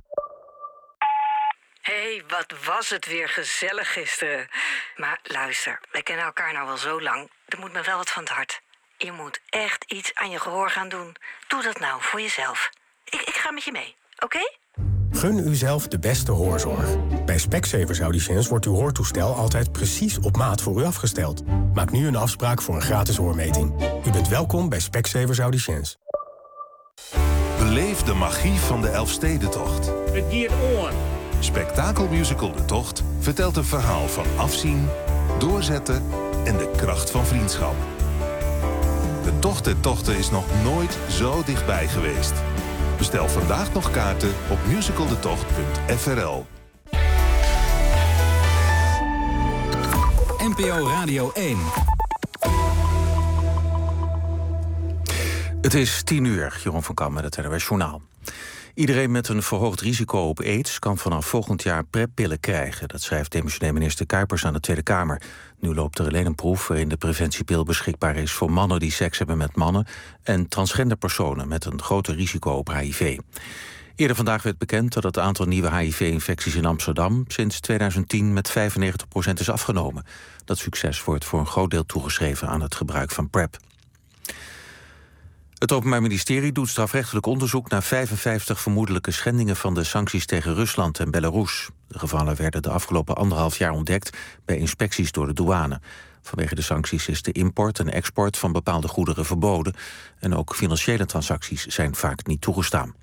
Hé, wat was het weer gezellig gisteren. Maar luister, wij kennen elkaar nou wel zo lang. Er moet me wel wat van het hart. Je moet echt iets aan je gehoor gaan doen. Doe dat nou voor jezelf. Ik ga met je mee, oké? Gun uzelf de beste hoorzorg. Bij Specsavers Audiciëns wordt uw hoortoestel altijd precies op maat voor u afgesteld. Maak nu een afspraak voor een gratis hoormeting. U bent welkom bij Specsavers Audiciëns. Beleef de magie van de Elfstedentocht. Het giert on. Spektakelmusical De Tocht vertelt een verhaal van afzien, doorzetten en de kracht van vriendschap. De Tocht der Tochten is nog nooit zo dichtbij geweest. Bestel vandaag nog kaarten op musicaldetocht.frl. NPO Radio 1. Het is 10:00, Jeroen van Kam met het NOS Journaal. Iedereen met een verhoogd risico op aids kan vanaf volgend jaar PrEP-pillen krijgen. Dat schrijft demissionair minister Kuipers aan de Tweede Kamer. Nu loopt er alleen een proef waarin de preventiepil beschikbaar is voor mannen die seks hebben met mannen en transgender personen met een groter risico op HIV. Eerder vandaag werd bekend dat het aantal nieuwe HIV-infecties in Amsterdam sinds 2010 met 95% is afgenomen. Dat succes wordt voor een groot deel toegeschreven aan het gebruik van PrEP. Het Openbaar Ministerie doet strafrechtelijk onderzoek naar 55 vermoedelijke schendingen van de sancties tegen Rusland en Belarus. De gevallen werden de afgelopen 1,5 jaar ontdekt bij inspecties door de douane. Vanwege de sancties is de import en export van bepaalde goederen verboden en ook financiële transacties zijn vaak niet toegestaan.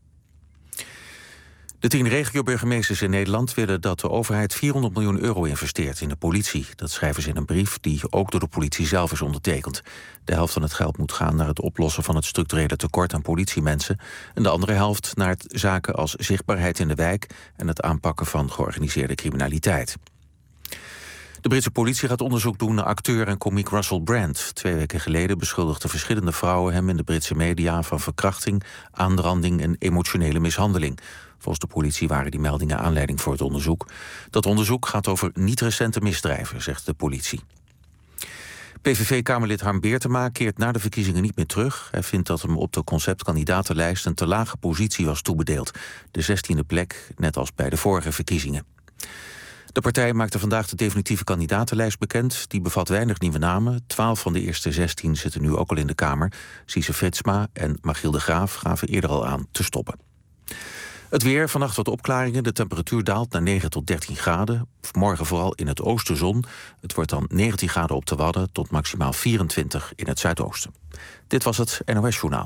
De 10 regioburgemeesters in Nederland willen dat de overheid 400 miljoen euro investeert in de politie. Dat schrijven ze in een brief die ook door de politie zelf is ondertekend. De helft van het geld moet gaan naar het oplossen van het structurele tekort aan politiemensen en de andere helft naar zaken als zichtbaarheid in de wijk en het aanpakken van georganiseerde criminaliteit. De Britse politie gaat onderzoek doen naar acteur en komiek Russell Brand. 2 weken geleden beschuldigden verschillende vrouwen hem in de Britse media van verkrachting, aanranding en emotionele mishandeling. Volgens de politie waren die meldingen aanleiding voor het onderzoek. Dat onderzoek gaat over niet-recente misdrijven, zegt de politie. PVV-kamerlid Harm Beertema keert na de verkiezingen niet meer terug. Hij vindt dat hem op de conceptkandidatenlijst een te lage positie was toebedeeld. De 16e plek, net als bij de vorige verkiezingen. De partij maakte vandaag de definitieve kandidatenlijst bekend. Die bevat weinig nieuwe namen. 12 van de eerste 16 zitten nu ook al in de Kamer. Sietse Fritsma en Magiel de Graaf gaven eerder al aan te stoppen. Het weer, vannacht wat opklaringen. De temperatuur daalt naar 9 tot 13 graden. Morgen vooral in het oosten zon. Het wordt dan 19 graden op de Wadden tot maximaal 24 in het zuidoosten. Dit was het NOS Journaal.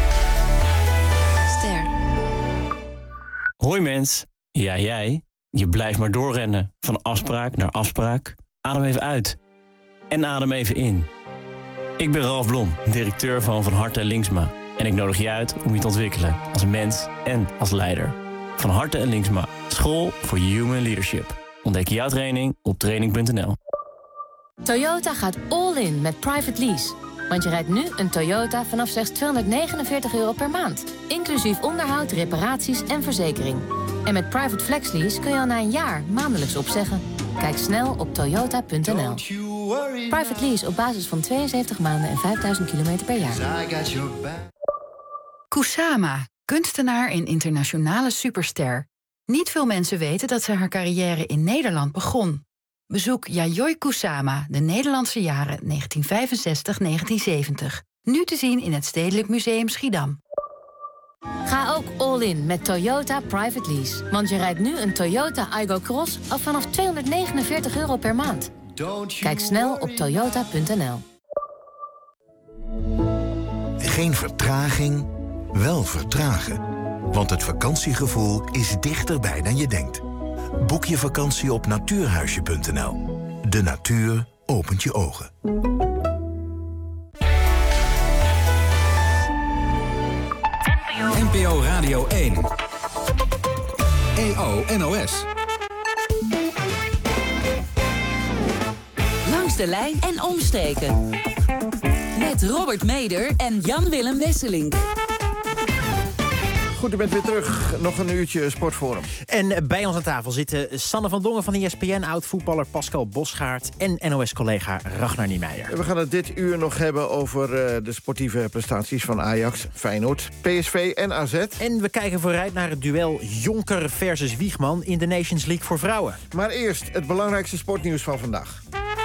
Ster. Hoi mens. Ja, jij. Je blijft maar doorrennen. Van afspraak naar afspraak. Adem even uit. En adem even in. Ik ben Ralf Blom, directeur van Harte en Linksma. En ik nodig je uit om je te ontwikkelen als mens en als leider. Van Harte en Linksma. School voor Human Leadership. Ontdek jouw training op training.nl. Toyota gaat all in met private lease. Want je rijdt nu een Toyota vanaf slechts €249 per maand. Inclusief onderhoud, reparaties en verzekering. En met private flex lease kun je al na een jaar maandelijks opzeggen. Kijk snel op toyota.nl. Private lease op basis van 72 maanden en 5000 kilometer per jaar. Kusama, kunstenaar en internationale superster. Niet veel mensen weten dat ze haar carrière in Nederland begon. Bezoek Yayoi Kusama, de Nederlandse jaren 1965-1970. Nu te zien in het Stedelijk Museum Schiedam. Ga ook all in met Toyota Private Lease. Want je rijdt nu een Toyota Aygo Cross al vanaf €249 per maand. Kijk snel op toyota.nl. Geen vertraging, wel vertragen. Want het vakantiegevoel is dichterbij dan je denkt. Boek je vakantie op natuurhuisje.nl. De natuur opent je ogen. NPO Radio 1. EO NOS. Langs de lijn en omstreken. Met Met Robert Meder en Jan-Willem Wesseling. Goed, u bent weer terug. Nog een uurtje Sportforum. En bij ons aan tafel zitten Sanne van Dongen van ESPN... oud-voetballer Pascal Bosgaard en NOS-collega Ragnar Niemeyer. We gaan het dit uur nog hebben over de sportieve prestaties van Ajax, Feyenoord, PSV en AZ. En we kijken vooruit naar het duel Jonker versus Wiegman... in de Nations League voor vrouwen. Maar eerst het belangrijkste sportnieuws van vandaag.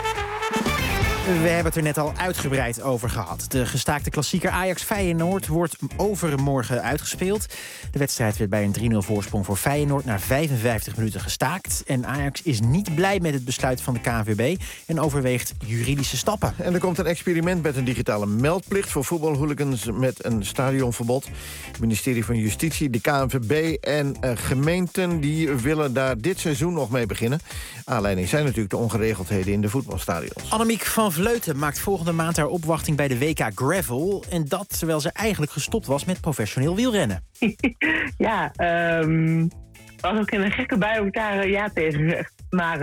We hebben het er net al uitgebreid over gehad. De gestaakte klassieker Ajax-Feyenoord wordt overmorgen uitgespeeld. De wedstrijd werd bij een 3-0 voorsprong voor Feyenoord na 55 minuten gestaakt. En Ajax is niet blij met het besluit van de KNVB en overweegt juridische stappen. En er komt een experiment met een digitale meldplicht voor voetbalhooligans met een stadionverbod. Het ministerie van Justitie, de KNVB en gemeenten die willen daar dit seizoen nog mee beginnen. Aanleiding zijn natuurlijk de ongeregeldheden in de voetbalstadions. Annemiek van Vleuten maakt volgende maand haar opwachting bij de WK Gravel. En dat terwijl ze eigenlijk gestopt was met professioneel wielrennen. Ja, was ook in een gekke bui ook daar ja tegen gezegd. Maar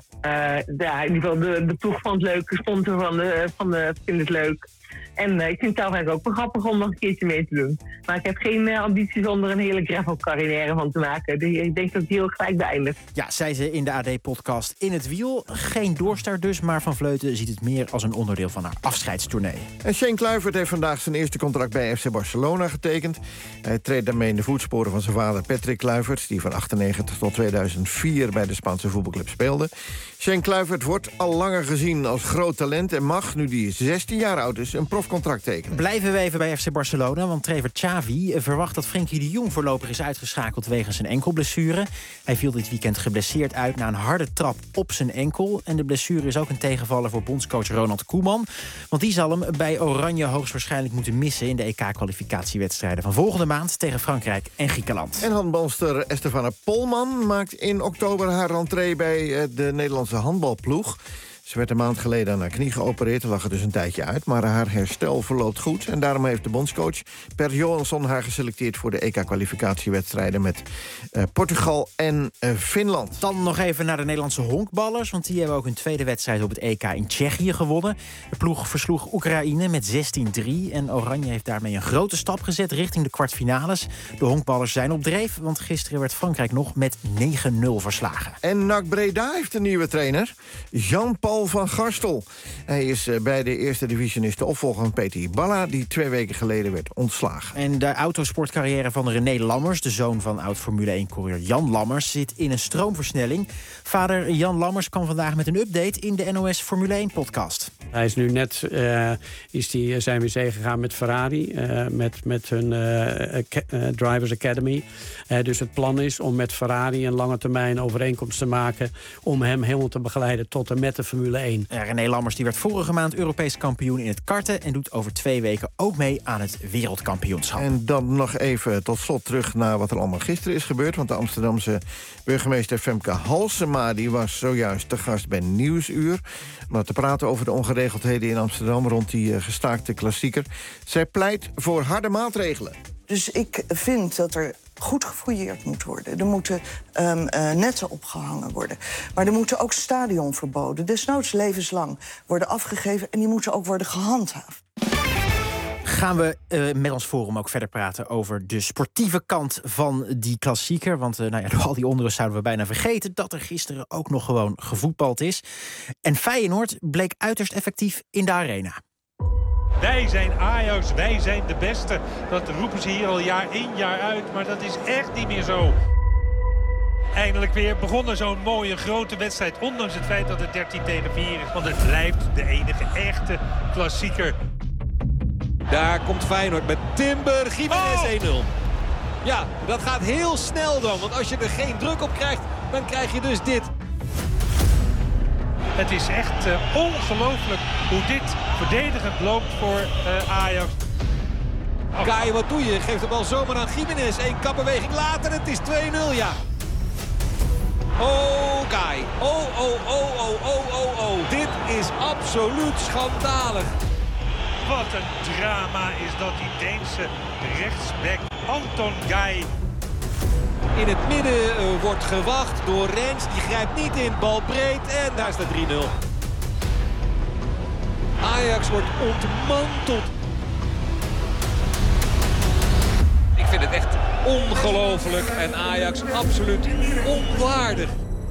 ja, in ieder geval de ploeg vond het leuk, de sponsor vindt het leuk. En ik vind het zelf eigenlijk ook wel grappig om nog een keertje mee te doen. Maar ik heb geen ambities om er een hele gravel-carrière van te maken. Dus ik denk dat het heel gelijk beëindigt. Ja, zei ze in de AD-podcast In het Wiel. Geen doorstart dus, maar Van Vleuten ziet het meer als een onderdeel van haar afscheidstournee. En Shane Kluivert heeft vandaag zijn eerste contract bij FC Barcelona getekend. Hij treedt daarmee in de voetsporen van zijn vader Patrick Kluivert, die van 1998 tot 2004 bij de Spaanse voetbalclub speelde. Shane Kluivert wordt al langer gezien als groot talent en mag, nu die 16 jaar oud is, een profcontract tekenen. Blijven we even bij FC Barcelona, want Trevor Xavi verwacht dat Frenkie de Jong voorlopig is uitgeschakeld wegens een enkelblessure. Hij viel dit weekend geblesseerd uit na een harde trap op zijn enkel. En de blessure is ook een tegenvaller voor bondscoach Ronald Koeman. Want die zal hem bij Oranje hoogstwaarschijnlijk moeten missen in de EK-kwalificatiewedstrijden van volgende maand tegen Frankrijk en Griekenland. En handbalster Estefana Polman maakt in oktober haar rentree bij de Nederlandse handbalploeg. Ze werd een maand geleden aan haar knie geopereerd, lag er dus een tijdje uit. Maar haar herstel verloopt goed. En daarom heeft de bondscoach Per Johansson haar geselecteerd voor de EK-kwalificatiewedstrijden met Portugal en Finland. Dan nog even naar de Nederlandse honkballers, want die hebben ook hun tweede wedstrijd op het EK in Tsjechië gewonnen. De ploeg versloeg Oekraïne met 16-3 en Oranje heeft daarmee een grote stap gezet richting de kwartfinales. De honkballers zijn op dreef, want gisteren werd Frankrijk nog met 9-0 verslagen. En NAC Breda heeft een nieuwe trainer, Jean-Paul van Garstel. Hij is bij de eerste divisionist de opvolger van Peter Hiballa, die 2 weken geleden werd ontslagen. En de autosportcarrière van René Lammers, de zoon van oud-Formule 1-coureur Jan Lammers, zit in een stroomversnelling. Vader Jan Lammers kwam vandaag met een update in de NOS Formule 1-podcast. Hij is nu net zijn we zee gegaan met Ferrari, met hun Drivers Academy. Dus het plan is om met Ferrari een lange termijn overeenkomst te maken om hem helemaal te begeleiden tot en met de Formule 1. René Lammers die werd vorige maand Europees kampioen in het karten en doet over 2 weken ook mee aan het wereldkampioenschap. En dan nog even tot slot terug naar wat er allemaal gisteren is gebeurd. Want de Amsterdamse burgemeester Femke Halsema die was zojuist te gast bij Nieuwsuur om te praten over de ongeregeldheden in Amsterdam rond die gestaakte klassieker. Zij pleit voor harde maatregelen. Dus ik vind dat er goed gefouilleerd moet worden. Er moeten netten opgehangen worden. Maar er moeten ook stadionverboden, desnoods levenslang, worden afgegeven en die moeten ook worden gehandhaafd. Gaan we met ons forum ook verder praten over de sportieve kant van die klassieker. Want door al die onrust zouden we bijna vergeten dat er gisteren ook nog gewoon gevoetbald is. En Feyenoord bleek uiterst effectief in de arena. Wij zijn Ajax, wij zijn de beste. Dat roepen ze hier al jaar in jaar uit, maar dat is echt niet meer zo. Eindelijk weer begonnen zo'n mooie grote wedstrijd, ondanks het feit dat het 13-4 is. Want het blijft de enige echte klassieker. Daar komt Feyenoord met Timber, Gimenez 1-0. Ja, dat gaat heel snel dan, want als je er geen druk op krijgt, dan krijg je dus dit. Het is echt ongelooflijk hoe dit verdedigend loopt voor Ajax. Kai, wat doe je? Geeft de bal zomaar aan Gimenez. 1 kapbeweging later, het is 2-0, ja. Oh, Kai. Oh. Dit is absoluut schandalig. Wat een drama is dat die Deense rechtsback Anton Guy. In het midden wordt gewacht door Rens. Die grijpt niet in, bal breed en daar is de 3-0. Ajax wordt ontmanteld. Ik vind het echt ongelooflijk en Ajax absoluut onwaardig.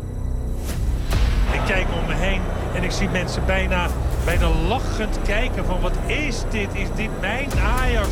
Ik kijk om me heen en ik zie mensen bijna lachend kijken van wat is dit? Is dit mijn Ajax?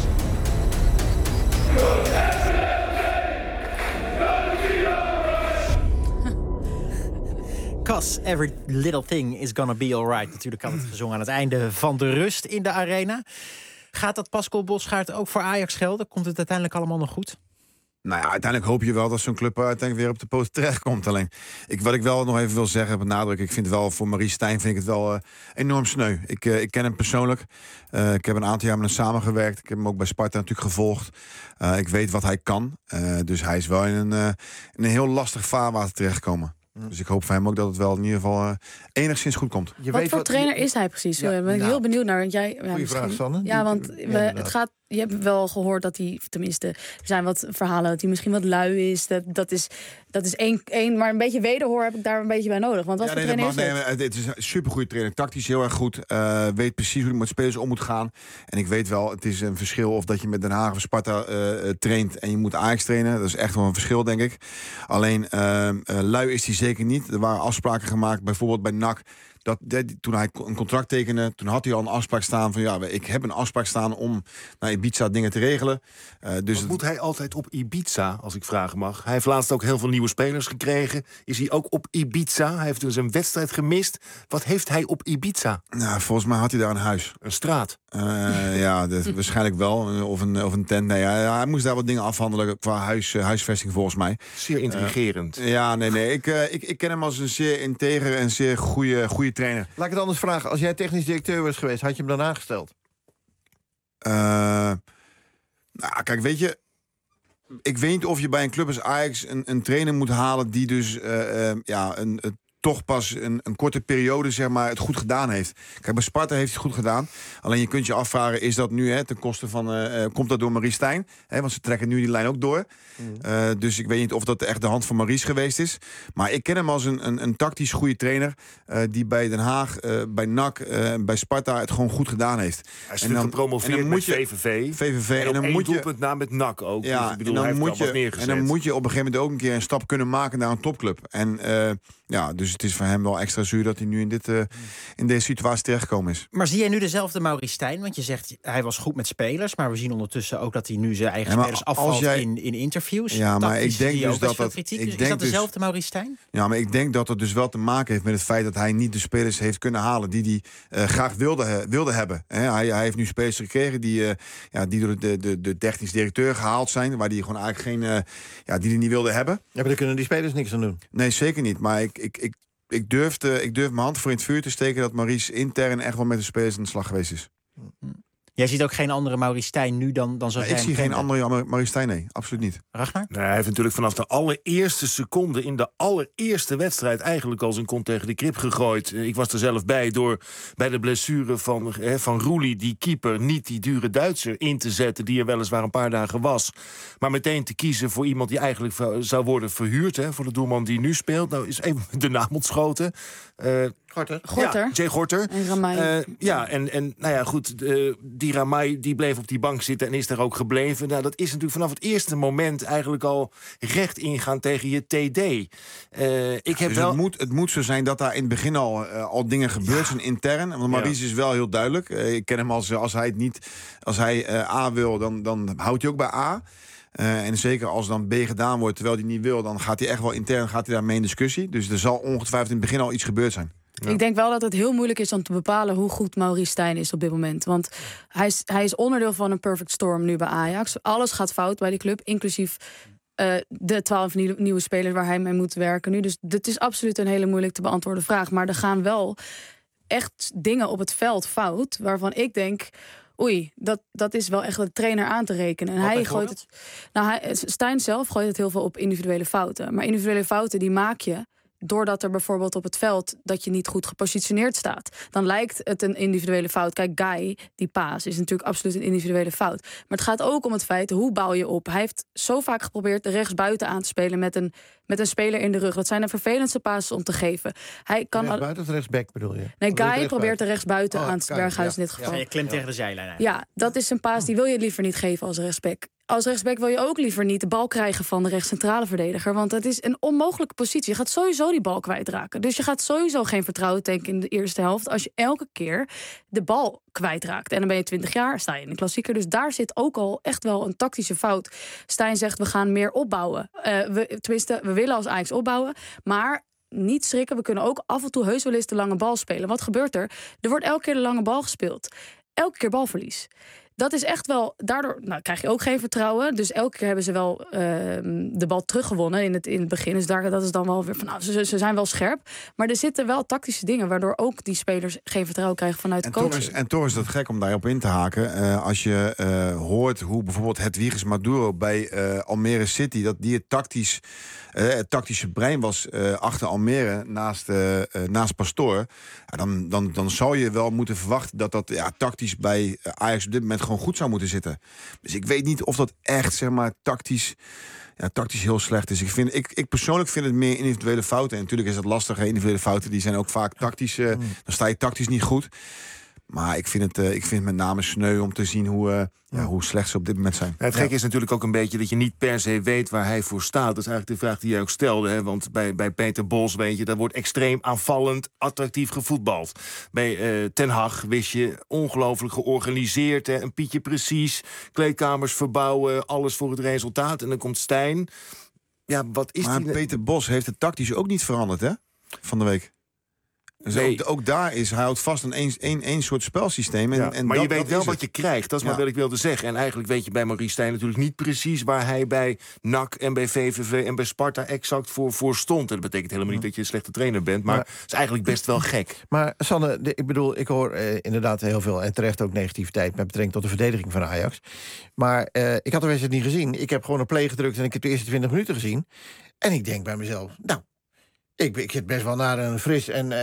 'Cause every little thing is gonna be alright. Natuurlijk had het gezongen aan het einde van de rust in de arena. Gaat dat Pascal Bosgaard ook voor Ajax gelden? Komt het uiteindelijk allemaal nog goed? Nou ja, uiteindelijk hoop je wel dat zo'n club uiteindelijk weer op de poot terechtkomt. Alleen, wat ik wel nog even wil zeggen, benadrukken, ik vind het wel voor Maurice Stijn vind ik het wel enorm sneu. Ik ken hem persoonlijk. Ik heb een aantal jaar met hem samengewerkt. Ik heb hem ook bij Sparta natuurlijk gevolgd. Ik weet wat hij kan. Dus hij is wel in een heel lastig vaarwater terechtgekomen. Dus ik hoop voor hem ook dat het wel in ieder geval enigszins goed komt. Wat voor trainer is hij precies? Daar ben ik heel benieuwd naar. Goeie vraag, Sanne. Ja, want je hebt wel gehoord dat hij, tenminste, er zijn wat verhalen dat hij misschien wat lui is. Dat is één, maar een beetje wederhoor heb ik daar een beetje bij nodig. Want wat voor trainer is het? Het is een supergoeie trainer, tactisch heel erg goed. Weet precies hoe hij met spelers om moet gaan. En ik weet wel, het is een verschil of dat je met Den Haag of Sparta traint en je moet Ajax trainen. Dat is echt wel een verschil, denk ik. Alleen, lui is hij zeker niet. Er waren afspraken gemaakt, bijvoorbeeld bij NAC. Toen hij een contract tekende, toen had hij al een afspraak staan van ja, ik heb een afspraak staan om naar Ibiza dingen te regelen. Dus moet hij altijd op Ibiza, als ik vragen mag? Hij heeft laatst ook heel veel nieuwe spelers gekregen. Is hij ook op Ibiza? Hij heeft dus een wedstrijd gemist. Wat heeft hij op Ibiza? Nou, volgens mij had hij daar een huis. Een straat? Waarschijnlijk wel. Of een tent. Nee, hij moest daar wat dingen afhandelen qua huisvesting volgens mij. Zeer intrigerend. Ik ken hem als een zeer integer en zeer goede trainer. Laat ik het anders vragen. Als jij technisch directeur was geweest, had je hem dan aangesteld? Kijk, weet je, ik weet niet of je bij een club als Ajax een trainer moet halen die dus toch pas een korte periode zeg maar, het goed gedaan heeft. Kijk, bij Sparta heeft hij het goed gedaan. Alleen je kunt je afvragen, is dat nu ten koste van... komt dat door Maurice Stijn? Want ze trekken nu die lijn ook door. Dus ik weet niet of dat echt de hand van Maurice geweest is. Maar ik ken hem als een tactisch goede trainer... die bij Den Haag, bij NAC, bij Sparta het gewoon goed gedaan heeft. Hij is gepromoveerd met VVV. En dan moet je doelpunt na met NAC ook. Ja, dus ik bedoel, hij heeft al wat neergezet. En dan moet je op een gegeven moment ook een keer een stap kunnen maken naar een topclub. En dus het is voor hem wel extra zuur dat hij nu in deze situatie terechtgekomen is. Maar zie jij nu dezelfde Maurice Stijn? Want je zegt, hij was goed met spelers, maar we zien ondertussen ook dat hij nu zijn eigen spelers afvalt in interviews. Ja, maar ik denk dus dat is dat dezelfde Maurice Stijn? Ja, maar ik denk dat het dus wel te maken heeft met het feit dat hij niet de spelers heeft kunnen halen die hij graag wilde hebben. Hij heeft nu spelers gekregen die door de technisch directeur gehaald zijn, waar die gewoon eigenlijk die hij niet wilde hebben. Ja, maar daar kunnen die spelers niks aan doen. Nee, zeker niet. Maar ik durf mijn hand voor in het vuur te steken dat Maurice intern echt wel met de spelers aan de slag geweest is. Jij ziet ook geen andere Maurice Stijn nu dan zoals jij Ik zie geen andere Maurice Stijn, nee. Absoluut niet. Ragnar? Nou, hij heeft natuurlijk vanaf de allereerste seconde in de allereerste wedstrijd eigenlijk al zijn kont tegen de krip gegooid. Ik was er zelf bij bij de blessure van Roelie, die keeper, niet die dure Duitser in te zetten, die er weliswaar een paar dagen was. Maar meteen te kiezen voor iemand die eigenlijk zou worden verhuurd, voor de doelman die nu speelt. Nou is even de naam ontschoten. Gorter. Ja, Jay Gorter. En Ramai. Die Ramai die bleef op die bank zitten en is daar ook gebleven. Nou, dat is natuurlijk vanaf het eerste moment eigenlijk al recht ingaan tegen je TD. Het moet zo zijn dat daar in het begin al dingen gebeurd zijn intern. Want Maurice is wel heel duidelijk. Ik ken hem als hij A wil, dan houdt hij ook bij A. En zeker als dan B gedaan wordt terwijl hij niet wil, dan gaat hij echt wel intern daarmee in discussie. Dus er zal ongetwijfeld in het begin al iets gebeurd zijn. Ja. Ik denk wel dat het heel moeilijk is om te bepalen hoe goed Maurice Stijn is op dit moment. Want hij is onderdeel van een perfect storm nu bij Ajax. Alles gaat fout bij die club, inclusief de 12 nieuwe spelers waar hij mee moet werken nu. Dus dit is absoluut een hele moeilijk te beantwoorden vraag. Maar er gaan wel echt dingen op het veld fout waarvan ik denk, oei, dat is wel echt de trainer aan te rekenen. En hij gooit het. Stijn zelf gooit het heel veel op individuele fouten. Maar individuele fouten die maak je doordat er bijvoorbeeld op het veld dat je niet goed gepositioneerd staat. Dan lijkt het een individuele fout. Kijk, Guy, die paas, is natuurlijk absoluut een individuele fout. Maar het gaat ook om het feit, hoe bouw je op? Hij heeft zo vaak geprobeerd de rechtsbuiten aan te spelen met een speler in de rug. Dat zijn de vervelendste passes om te geven. Hij kan rechtsbuiten of rechtsback bedoel je? Nee, Guy probeert de rechtsbuiten aan te Berghuis in dit geval. Je klimt tegen de zijlijn. Ja, dat is een paas die wil je liever niet geven als rechtsback. Als rechtsback wil je ook liever niet de bal krijgen van de rechtscentrale verdediger. Want het is een onmogelijke positie. Je gaat sowieso die bal kwijtraken. Dus je gaat sowieso geen vertrouwen tanken in de eerste helft als je elke keer de bal kwijtraakt. En dan ben je 20 jaar, sta je in de klassieker. Dus daar zit ook al echt wel een tactische fout. Stijn zegt, we gaan meer opbouwen. We willen als Ajax opbouwen, maar niet schrikken. We kunnen ook af en toe heus wel eens de lange bal spelen. Wat gebeurt er? Er wordt elke keer de lange bal gespeeld. Elke keer balverlies. Dat is echt wel, daardoor krijg je ook geen vertrouwen. Dus elke keer hebben ze wel de bal teruggewonnen in het begin. Dus dat is dan wel weer van, ze zijn wel scherp. Maar er zitten wel tactische dingen waardoor ook die spelers geen vertrouwen krijgen vanuit de coach. En toch is dat gek om daarop in te haken. Als je hoort hoe bijvoorbeeld Hedwiges Maduro bij Almere City, dat die het tactische brein was achter Almere naast Pastoor. Ja, dan zou je wel moeten verwachten dat tactisch bij Ajax op dit moment gewoon goed zou moeten zitten. Dus ik weet niet of dat echt, zeg maar, tactisch heel slecht is. Ik persoonlijk vind het meer individuele fouten. En natuurlijk is dat lastig. Individuele fouten die zijn ook vaak tactisch. Dan sta je tactisch niet goed. Maar ik vind het met name sneu om te zien hoe slecht ze op dit moment zijn. Het gekke is natuurlijk ook een beetje dat je niet per se weet waar hij voor staat. Dat is eigenlijk de vraag die jij ook stelde. Hè? Want bij Peter Bos, weet je, daar wordt extreem aanvallend, attractief gevoetbald. Bij Ten Hag wist je ongelooflijk georganiseerd. Hè? Een Pietje precies, kleedkamers verbouwen, alles voor het resultaat. En dan komt Stijn. Ja, wat is maar Peter Bos heeft het tactisch ook niet veranderd, hè? Van de week. Dus nee. ook daar is, hij houdt vast aan één soort spelsysteem. Maar je weet wel wat je krijgt, dat is maar wat ik wilde zeggen. En eigenlijk weet je bij Maurice Stijn natuurlijk niet precies waar hij bij NAC en bij VVV en bij Sparta exact voor stond. En dat betekent helemaal niet dat je een slechte trainer bent, maar het is eigenlijk best wel gek. Maar Sanne, ik hoor inderdaad heel veel en terecht ook negativiteit met betrekking tot de verdediging van Ajax. Maar ik had de wedstrijd niet gezien. Ik heb gewoon op play gedrukt en ik heb de eerste 20 minuten gezien. En ik denk bij mezelf, ik zit best wel naar een fris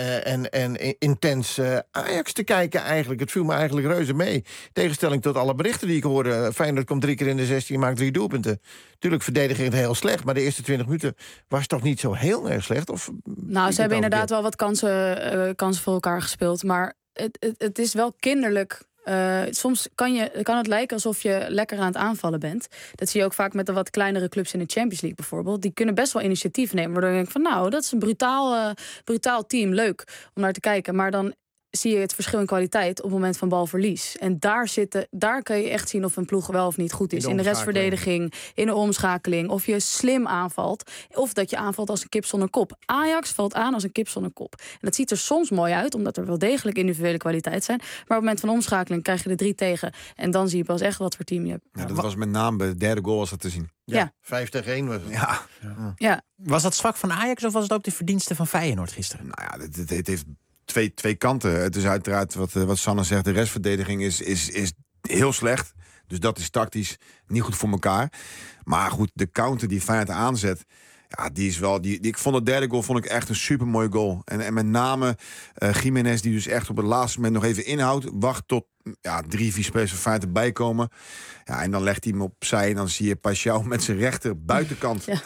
en intens Ajax te kijken eigenlijk. Het viel me eigenlijk reuze mee. Tegenstelling tot alle berichten die ik hoorde. Feyenoord komt 3 keer in de 16, maakt 3 doelpunten. Tuurlijk verdediging heel slecht, maar de eerste 20 minuten was toch niet zo heel erg slecht? Of, ze hebben inderdaad wel wat kansen voor elkaar gespeeld. Maar het is wel kinderlijk. Soms kan het lijken alsof je lekker aan het aanvallen bent. Dat zie je ook vaak met de wat kleinere clubs in de Champions League bijvoorbeeld. Die kunnen best wel initiatief nemen. Waardoor je denkt van dat is een brutaal team. Leuk om naar te kijken. Maar dan zie je het verschil in kwaliteit op het moment van balverlies. En daar kun je echt zien of een ploeg wel of niet goed is. In de restverdediging, in de omschakeling. Of je slim aanvalt. Of dat je aanvalt als een kip zonder kop. Ajax valt aan als een kip zonder kop. En dat ziet er soms mooi uit, omdat er wel degelijk individuele kwaliteit zijn. Maar op het moment van omschakeling krijg je er 3 tegen. En dan zie je pas echt wat voor team je hebt. Ja, dat was met name bij de derde goal was dat te zien. Ja. 5-1 was het. Ja. Was dat zwak van Ajax of was het ook de verdienste van Feyenoord gisteren? Nou ja, het heeft twee kanten. Het is uiteraard wat Sanne zegt, de restverdediging is heel slecht. Dus dat is tactisch niet goed voor elkaar. Maar goed, de counter die Feyenoord aanzet, die is wel. Ik vond de derde goal echt een supermooie goal. En met name Gimenez, die dus echt op het laatste moment nog even inhoudt. Wacht tot 3-4 spelers van Feyenoord erbij komen. Ja, en dan legt hij hem opzij. En dan zie je Paschal met zijn rechter buitenkant. Ja.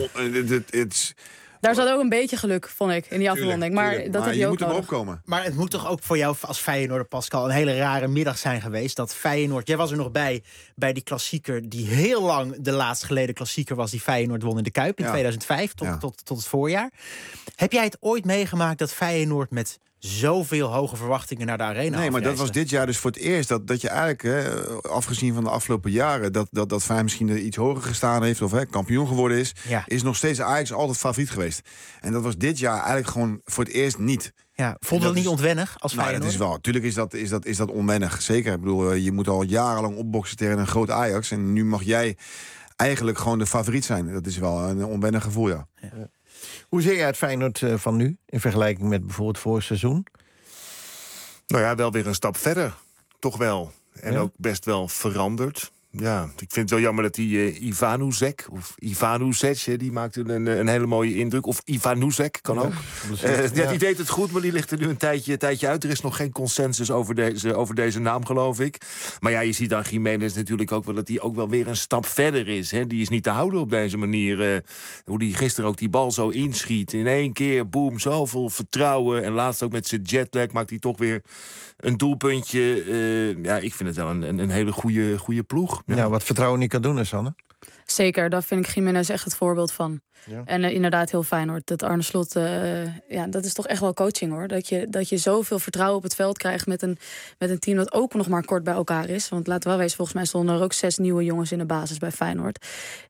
Het Daar zat ook een beetje geluk, vond ik, in die afronding. Maar dat heb je ook moet nodig. erop komen. Maar het moet toch ook voor jou als Feyenoorder, Pascal, een hele rare middag zijn geweest. Dat Feyenoord, jij was er nog bij die klassieker die heel lang de laatst geleden klassieker was die Feyenoord won in de Kuip in 2005 tot het voorjaar. Heb jij het ooit meegemaakt dat Feyenoord met zoveel hoge verwachtingen naar de arena Nee, maar dat was dit jaar dus voor het eerst dat je eigenlijk, afgezien van de afgelopen jaren, dat Feyenoord misschien er iets hoger gestaan heeft of kampioen geworden is nog steeds Ajax altijd favoriet geweest. En dat was dit jaar eigenlijk gewoon voor het eerst niet. Ja, vond je dat niet onwennig als Feyenoord? Dat is wel. Tuurlijk is dat onwennig. Zeker. Ik bedoel, je moet al jarenlang opboksen tegen een groot Ajax. En nu mag jij eigenlijk gewoon de favoriet zijn. Dat is wel een onwennig gevoel, ja. Hoe zie jij het Feyenoord van nu in vergelijking met bijvoorbeeld vorig seizoen? Nou ja, wel weer een stap verder. Toch wel. En ook best wel veranderd. Ja, ik vind het wel jammer dat die Ivanusek, of Ivanusek, die maakte een hele mooie indruk. Of Ivanusek, kan ook. Die deed het goed, maar die ligt er nu een tijdje uit. Er is nog geen consensus over deze naam, geloof ik. Maar ja, je ziet dan Giménez natuurlijk ook wel dat hij ook wel weer een stap verder is. Hè. Die is niet te houden op deze manier. Hoe die gisteren ook die bal zo inschiet. In één keer, boem, zoveel vertrouwen. En laatst ook met zijn jetlag maakt hij toch weer een doelpuntje. Ik vind het wel een hele goede ploeg. Ja, wat vertrouwen niet kan doen, hè, Sanne? Zeker, daar vind ik Giménez echt het voorbeeld van. Ja. En inderdaad heel fijn hoor. Dat Arne Slot, dat is toch echt wel coaching hoor. Dat je zoveel vertrouwen op het veld krijgt met een team dat ook nog maar kort bij elkaar is. Want laten we wel wezen, volgens mij stonden er ook 6 nieuwe jongens in de basis bij Feyenoord.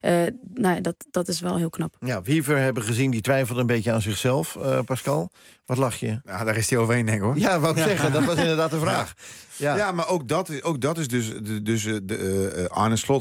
Dat is wel heel knap. Ja, Wiever hebben gezien, die twijfelde een beetje aan zichzelf, Pascal. Wat lach je? Ja, daar is hij overheen, denk ik hoor. Ja, wou ik zeggen, dat was inderdaad de vraag. Ja, maar ook dat is dus Arne Slot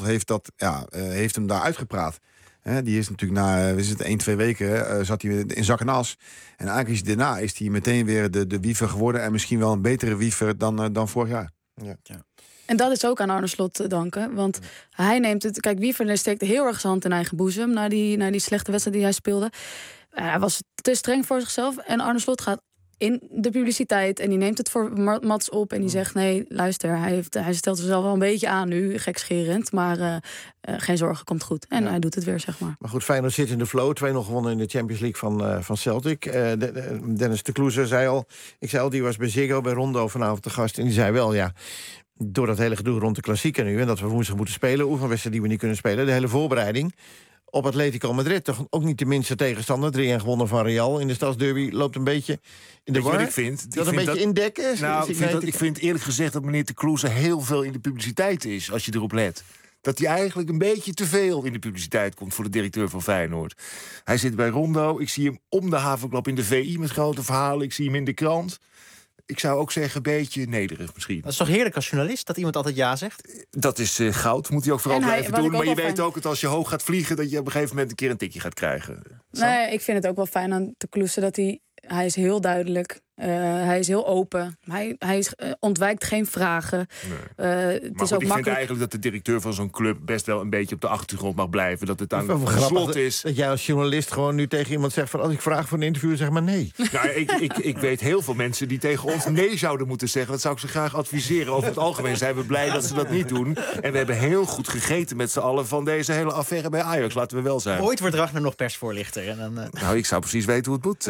heeft hem daar uitgepraat. Die is natuurlijk na 1-2 weken zat hij in zak en as. En eigenlijk daarna is hij meteen weer de Wiever geworden. En misschien wel een betere Wiever dan vorig jaar. Ja. En dat is ook aan Arne Slot te danken. Want hij neemt het... Kijk, Wiever steekt heel erg zijn hand in eigen boezem na die slechte wedstrijd die hij speelde. Hij was te streng voor zichzelf. En Arne Slot gaat in de publiciteit en die neemt het voor Mats op en die zegt, nee, luister, hij stelt zichzelf wel een beetje aan nu, gekscherend, maar geen zorgen, komt goed. En hij doet het weer, zeg maar. Maar goed, Feyenoord zit in de flow, 2-0 gewonnen in de Champions League van Celtic. Dennis de Kloeze zei al, die was bij Ziggo, bij Rondo vanavond te gast, en die zei wel, ja, door dat hele gedoe rond de klassieker nu, en dat we woensdag moeten spelen, oefenwedstrijden die we niet kunnen spelen, de hele voorbereiding op Atletico Madrid, toch ook niet de minste tegenstander. 3-1 gewonnen van Real in de Stadsderby, loopt een beetje in de war. Wat ik vind? Dat een beetje indekken? Nou, ik vind eerlijk gezegd dat meneer de Kloeze heel veel in de publiciteit is, als je erop let. Dat hij eigenlijk een beetje te veel in de publiciteit komt voor de directeur van Feyenoord. Hij zit bij Rondo, ik zie hem om de havenklap in de VI met grote verhalen, ik zie hem in de krant. Ik zou ook zeggen, een beetje nederig misschien. Dat is toch heerlijk als journalist, dat iemand altijd ja zegt? Dat is goud, moet hij ook vooral blijven doen. Maar je weet ook dat als je hoog gaat vliegen, dat je op een gegeven moment een keer een tikje gaat krijgen. Nee, ik vind het ook wel fijn aan de Kloeze dat hij is heel duidelijk. Hij is heel open. Hij ontwijkt geen vragen. Nee. Het maar is goed, ook ik makkelijk. vind eigenlijk dat de directeur van zo'n club best wel een beetje op de achtergrond mag blijven. Dat het aan Slot is. Dat jij als journalist gewoon nu tegen iemand zegt van, als ik vraag voor een interview, zeg maar nee. Nou, ik weet heel veel mensen die tegen ons nee zouden moeten zeggen. Dat zou ik ze graag adviseren. Over het algemeen zijn we blij dat ze dat niet doen. En we hebben heel goed gegeten met z'n allen van deze hele affaire bij Ajax. Laten we wel zijn. Ooit wordt Ragnar nog persvoorlichter. En dan, Nou, ik zou precies weten hoe het moet.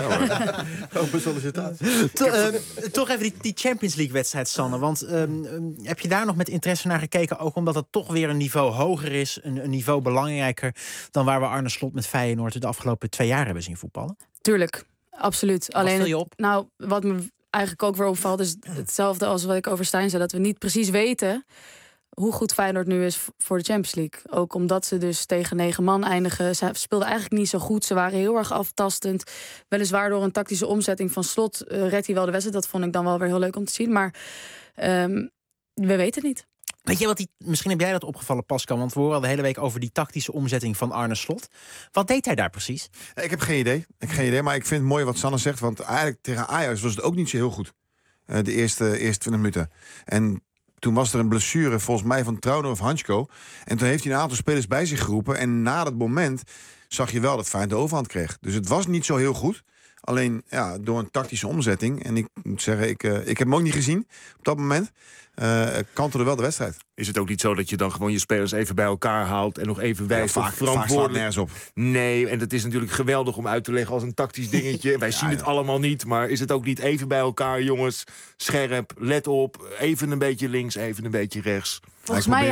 Open sollicitatie. Toch even die Champions League-wedstrijd, Sanne. Want heb je daar nog met interesse naar gekeken? Ook omdat het toch weer een niveau hoger is. Een niveau belangrijker dan waar we Arne Slot met Feyenoord de afgelopen 2 jaar hebben zien voetballen? Tuurlijk, absoluut. Alleen viel je op? Nou, wat me eigenlijk ook weer opvalt is hetzelfde als wat ik over Stijn zei. Dat we niet precies weten hoe goed Feyenoord nu is voor de Champions League. Ook omdat ze dus tegen 9 man eindigen. Ze speelden eigenlijk niet zo goed. Ze waren heel erg aftastend. Weliswaar door een tactische omzetting van Slot redt hij wel de wedstrijd. Dat vond ik dan wel weer heel leuk om te zien. Maar we weten het niet. Weet je wat misschien heb jij dat opgevallen, Pascal? Want we horen al de hele week over die tactische omzetting van Arne Slot. Wat deed hij daar precies? Ik heb geen idee. Maar ik vind het mooi wat Sanne zegt. Want eigenlijk tegen Ajax was het ook niet zo heel goed. De eerste 20 minuten. En toen was er een blessure, volgens mij van Trauner of Hansko. En toen heeft hij een aantal spelers bij zich geroepen. En na dat moment zag je wel dat Feyenoord de overhand kreeg. Dus het was niet zo heel goed. Alleen door een tactische omzetting. En ik moet zeggen, ik heb hem ook niet gezien op dat moment. Kantelde wel de wedstrijd. Is het ook niet zo dat je dan gewoon je spelers even bij elkaar haalt en nog even wijst op verantwoordelijk nergens op? Nee, en dat is natuurlijk geweldig om uit te leggen als een tactisch dingetje. Wij zien het allemaal niet, maar is het ook niet even bij elkaar, jongens? Scherp, let op, even een beetje links, even een beetje rechts. Volgens mij,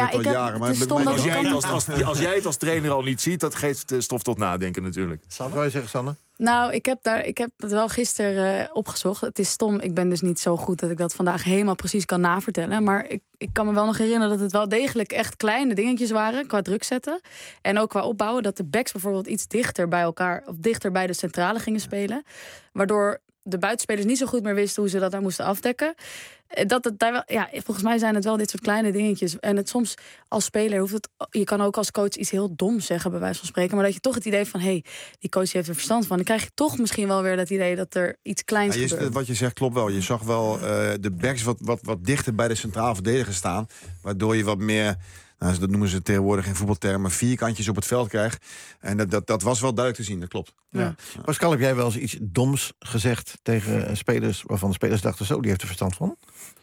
als jij het als trainer al niet ziet, dat geeft stof tot nadenken natuurlijk. Wat wil je zeggen, Sanne? Nou, ik heb het wel gisteren opgezocht. Het is stom, ik ben dus niet zo goed dat ik dat vandaag helemaal precies kan navertellen. Maar ik kan me wel nog herinneren dat het wel degelijk echt kleine dingetjes waren qua druk zetten. En ook qua opbouwen, dat de backs bijvoorbeeld iets dichter bij elkaar, of dichter bij de centrale gingen spelen. Waardoor de buitenspelers niet zo goed meer wisten hoe ze dat daar moesten afdekken. Volgens mij zijn het wel dit soort kleine dingetjes. En het soms als speler hoeft het. Je kan ook als coach iets heel doms zeggen, bij wijze van spreken. Maar dat je toch het idee van, die coach heeft er verstand van. Dan krijg je toch misschien wel weer dat idee dat er iets kleins gebeurt. Wat je zegt klopt wel. Je zag wel de backs wat dichter bij de centrale verdediger staan. Waardoor je wat meer Nou, dat noemen ze tegenwoordig in voetbaltermen vierkantjes op het veld krijgt. En dat was wel duidelijk te zien, dat klopt. Ja. Pascal, heb jij wel eens iets doms gezegd tegen spelers waarvan de spelers dachten, zo, die heeft er verstand van?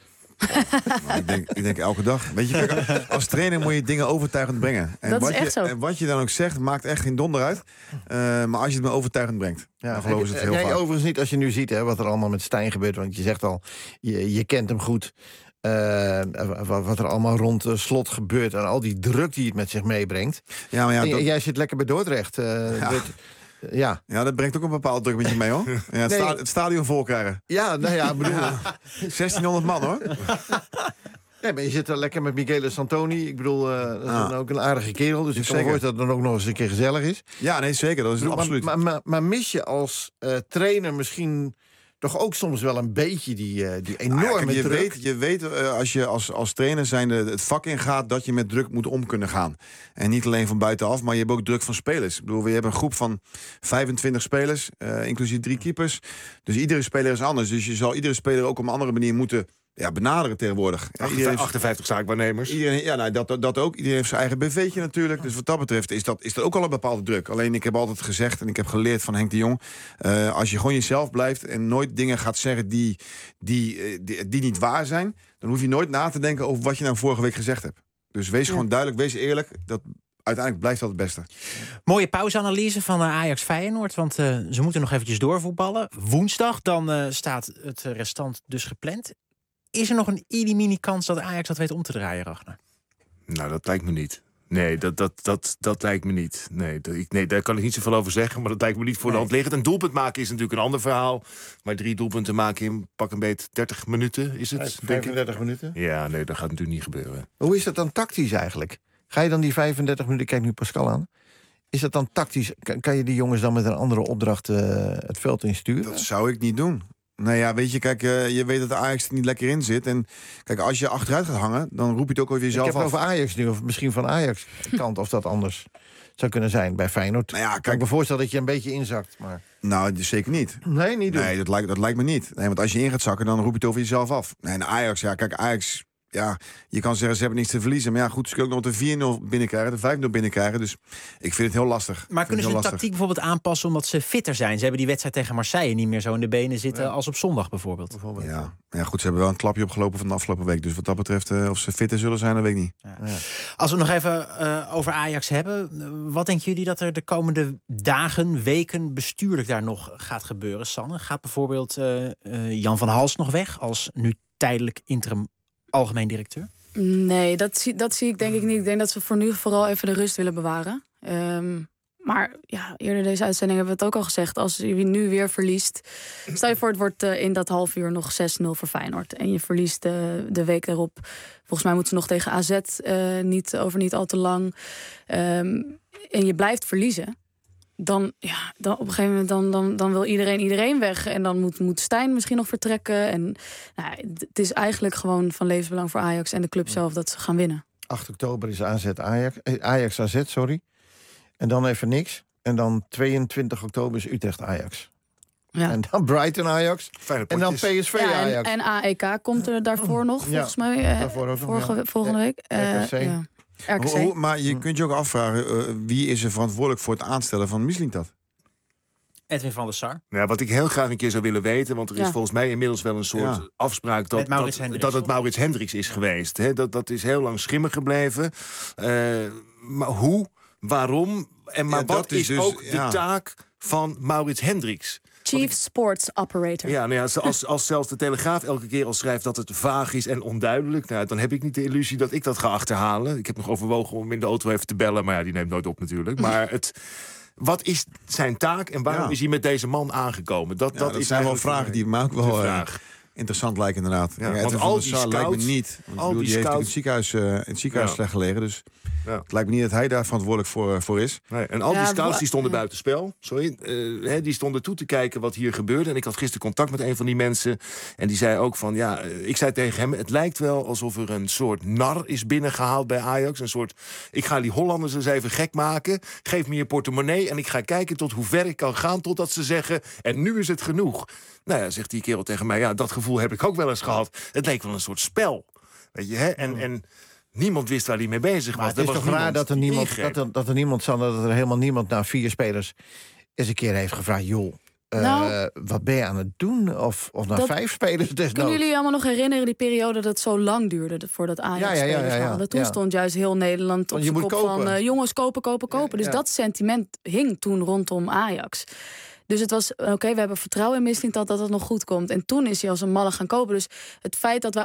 Ik denk elke dag. Weet je, kijk, als trainer moet je dingen overtuigend brengen. En dat is echt zo. En wat je dan ook zegt, maakt echt geen donder uit. Maar als je het maar overtuigend brengt, dan geloven ze het heel vaak. Jij overigens niet, als je nu ziet wat er allemaal met Stijn gebeurt, want je zegt al, je kent hem goed. Wat er allemaal rond Slot gebeurt en al die druk die het met zich meebrengt. Ja, maar jij zit lekker bij Dordrecht. Ja, dat brengt ook een bepaalde druk met je mee, hoor. Ja, het stadion vol krijgen. Ja, nou ja, bedoel... 1600 man, hoor. Nee, maar je zit er lekker met Michele Santoni. Ik bedoel, dat is ook een aardige kerel. Dus ik kan me voorstellen dat het dan ook nog eens een keer gezellig is. Ja, nee, zeker. Dat is het absoluut. Maar mis je als trainer misschien toch ook soms wel een beetje die enorme druk? Je weet als je als trainer zijnde het vak ingaat, dat je met druk moet om kunnen gaan. En niet alleen van buitenaf, maar je hebt ook druk van spelers. Ik bedoel, we hebben een groep van 25 spelers, inclusief 3 keepers. Dus iedere speler is anders. Dus je zal iedere speler ook op een andere manier moeten benaderen tegenwoordig. 58 zaakwaarnemers. Dat ook. Iedereen heeft zijn eigen BV'tje natuurlijk. Dus wat dat betreft is dat ook al een bepaalde druk. Alleen ik heb altijd gezegd, en ik heb geleerd van Henk de Jong, als je gewoon jezelf blijft en nooit dingen gaat zeggen die niet waar zijn, dan hoef je nooit na te denken over wat je nou vorige week gezegd hebt. Dus wees gewoon duidelijk, wees eerlijk. Dat uiteindelijk blijft dat het beste. Mooie pauzeanalyse van Ajax Feyenoord. Want ze moeten nog eventjes doorvoetballen. Woensdag, dan staat het restant dus gepland. Is er nog een mini kans dat Ajax dat weet om te draaien, Ragnar? Nou, dat lijkt me niet. Nee, dat lijkt me niet. Nee, daar kan ik niet zoveel over zeggen, maar dat lijkt me niet voor de hand liggend. Een doelpunt maken is natuurlijk een ander verhaal. Maar 3 doelpunten maken in pak een beet 30 minuten, is het? 35 minuten? Ja, nee, dat gaat natuurlijk niet gebeuren. Hoe is dat dan tactisch eigenlijk? Ga je dan die 35 minuten, kijk nu Pascal aan, is dat dan tactisch? Kan je die jongens dan met een andere opdracht het veld insturen? Dat zou ik niet doen. Nou ja, weet je, kijk, je weet dat de Ajax er niet lekker in zit. En kijk, als je achteruit gaat hangen, dan roep je het ook over jezelf af. Ik heb het over Ajax nu, of misschien van Ajax kant of dat anders zou kunnen zijn bij Feyenoord. Nou ja, kijk, kan ik me voorstellen dat je een beetje inzakt. Maar... Nou, zeker niet. Nee, niet doen. Nee, dat lijkt me niet. Nee, want als je in gaat zakken, dan roep je het over jezelf af. Nee, en Ajax, Ajax... Ja, je kan zeggen, ze hebben niets te verliezen. Maar ja, goed, ze kunnen ook nog de 4-0 binnenkrijgen, de 5-0 binnenkrijgen. Dus ik vind het heel lastig. Maar kunnen ze de tactiek bijvoorbeeld aanpassen omdat ze fitter zijn? Ze hebben die wedstrijd tegen Marseille niet meer zo in de benen zitten als op zondag bijvoorbeeld. Ja, goed, ze hebben wel een klapje opgelopen van de afgelopen week. Dus wat dat betreft, of ze fitter zullen zijn, dat weet ik niet. Ja. Als we nog even over Ajax hebben. Wat denken jullie dat er de komende dagen, weken bestuurlijk daar nog gaat gebeuren, Sanne? Gaat bijvoorbeeld Jan van Hals nog weg als nu tijdelijk interim algemeen directeur? Nee, dat zie ik denk ik niet. Ik denk dat ze voor nu vooral even de rust willen bewaren. Maar ja, eerder deze uitzending hebben we het ook al gezegd. Als je nu weer verliest, stel je voor het wordt in dat half uur nog 6-0 voor Feyenoord. En je verliest de week daarop. Volgens mij moeten ze nog tegen AZ niet al te lang. En je blijft verliezen. Dan op een gegeven moment dan wil iedereen weg. En dan moet Stijn misschien nog vertrekken. En het is eigenlijk gewoon van levensbelang voor Ajax en de club zelf dat ze gaan winnen. 8 oktober is Ajax AZ, sorry. En dan even niks. En dan 22 oktober is Utrecht Ajax. Ja. En dan Brighton Ajax. En dan PSV Ajax. En AEK komt er daarvoor nog, volgens mij. Volgende week. RKC. Maar je kunt je ook afvragen, wie is er verantwoordelijk voor het aanstellen van Mislintat? Edwin van der Sar. Ja, wat ik heel graag een keer zou willen weten, want er is volgens mij inmiddels wel een soort afspraak dat het Maurits Hendricks is geweest. He, dat is heel lang schimmig gebleven. Maar hoe, waarom en wat is dus ook de taak van Maurits Hendricks? Chief Sports Operator. Ja, nou ja, als zelfs de Telegraaf elke keer al schrijft dat het vaag is en onduidelijk, nou, dan heb ik niet de illusie dat ik dat ga achterhalen. Ik heb nog overwogen om in de auto even te bellen, maar ja, die neemt nooit op natuurlijk. Maar wat is zijn taak en waarom is hij met deze man aangekomen? Dat is zijn wel vragen die me ook wel interessant lijken inderdaad. Ja, want al die scouts lijkt me niet. Want die heeft in het ziekenhuis slecht gelegen, dus het lijkt me niet dat hij daar verantwoordelijk voor is. Nee, en al die scouts die stonden buitenspel. Die stonden toe te kijken wat hier gebeurde. En ik had gisteren contact met een van die mensen. En die zei ook van, ik zei tegen hem, het lijkt wel alsof er een soort nar is binnengehaald bij Ajax. Een soort, ik ga die Hollanders eens even gek maken. Geef me je portemonnee en ik ga kijken tot hoe ver ik kan gaan totdat ze zeggen, en nu is het genoeg. Nou ja, zegt die kerel tegen mij, dat gevoel heb ik ook wel eens gehad. Het leek wel een soort spel. Weet je, hè? En Niemand wist waar hij mee bezig Maar was. het is toch raar dat er helemaal niemand naar 4 spelers eens een keer heeft gevraagd... joh, wat ben je aan het doen? Of naar 5 spelers desnoods. Kunnen jullie allemaal nog herinneren die periode dat het zo lang duurde voordat Ajax spelers haalde? Toen stond juist heel Nederland op zijn kop van jongens, kopen. Dus dat sentiment hing toen rondom Ajax. Dus het was, oké, we hebben vertrouwen in Mislintat dat het nog goed komt. En toen is hij als een malle gaan kopen. Dus het feit dat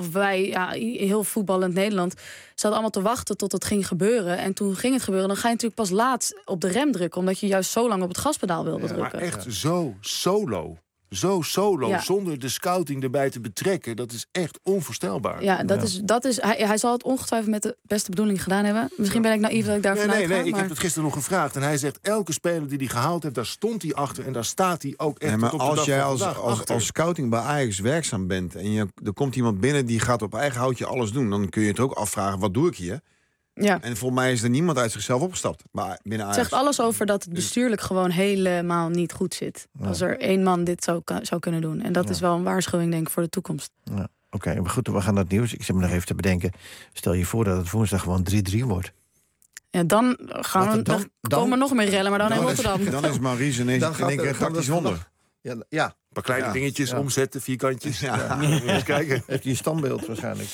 heel voetballend Nederland... zaten allemaal te wachten tot het ging gebeuren. En toen ging het gebeuren. Dan ga je natuurlijk pas laat op de rem drukken... omdat je juist zo lang op het gaspedaal wilde drukken. Maar echt zo solo. Zonder de scouting erbij te betrekken. Dat is echt onvoorstelbaar. Ja, dat is hij zal het ongetwijfeld met de beste bedoeling gedaan hebben. Misschien ben ik naïef dat ik daarvan uitga. Nee, ik heb het gisteren nog gevraagd. En hij zegt, elke speler die hij gehaald heeft, daar stond hij achter. En daar staat hij ook echt maar tot op als de jij dag als scouting bij Ajax werkzaam bent... en er komt iemand binnen die gaat op eigen houtje alles doen... dan kun je het ook afvragen, wat doe ik hier? Ja. En volgens mij is er niemand uit zichzelf opgestapt binnen Ajax. Het zegt alles over dat het bestuurlijk gewoon helemaal niet goed zit. Ja. Als er 1 man dit zou kunnen doen. En dat is wel een waarschuwing, denk ik, voor de toekomst. Ja. Oké, maar goed, we gaan naar het nieuws. Ik zit me nog even te bedenken. Stel je voor dat het woensdag gewoon 3-3 wordt. Ja, dan komen er nog meer rellen, maar dan in Rotterdam. Dan is Maurice ineens in één keer tactisch wonder. Ja. Een paar kleine dingetjes omzetten, vierkantjes. Ja. Eens kijken. Heeft hij een standbeeld waarschijnlijk.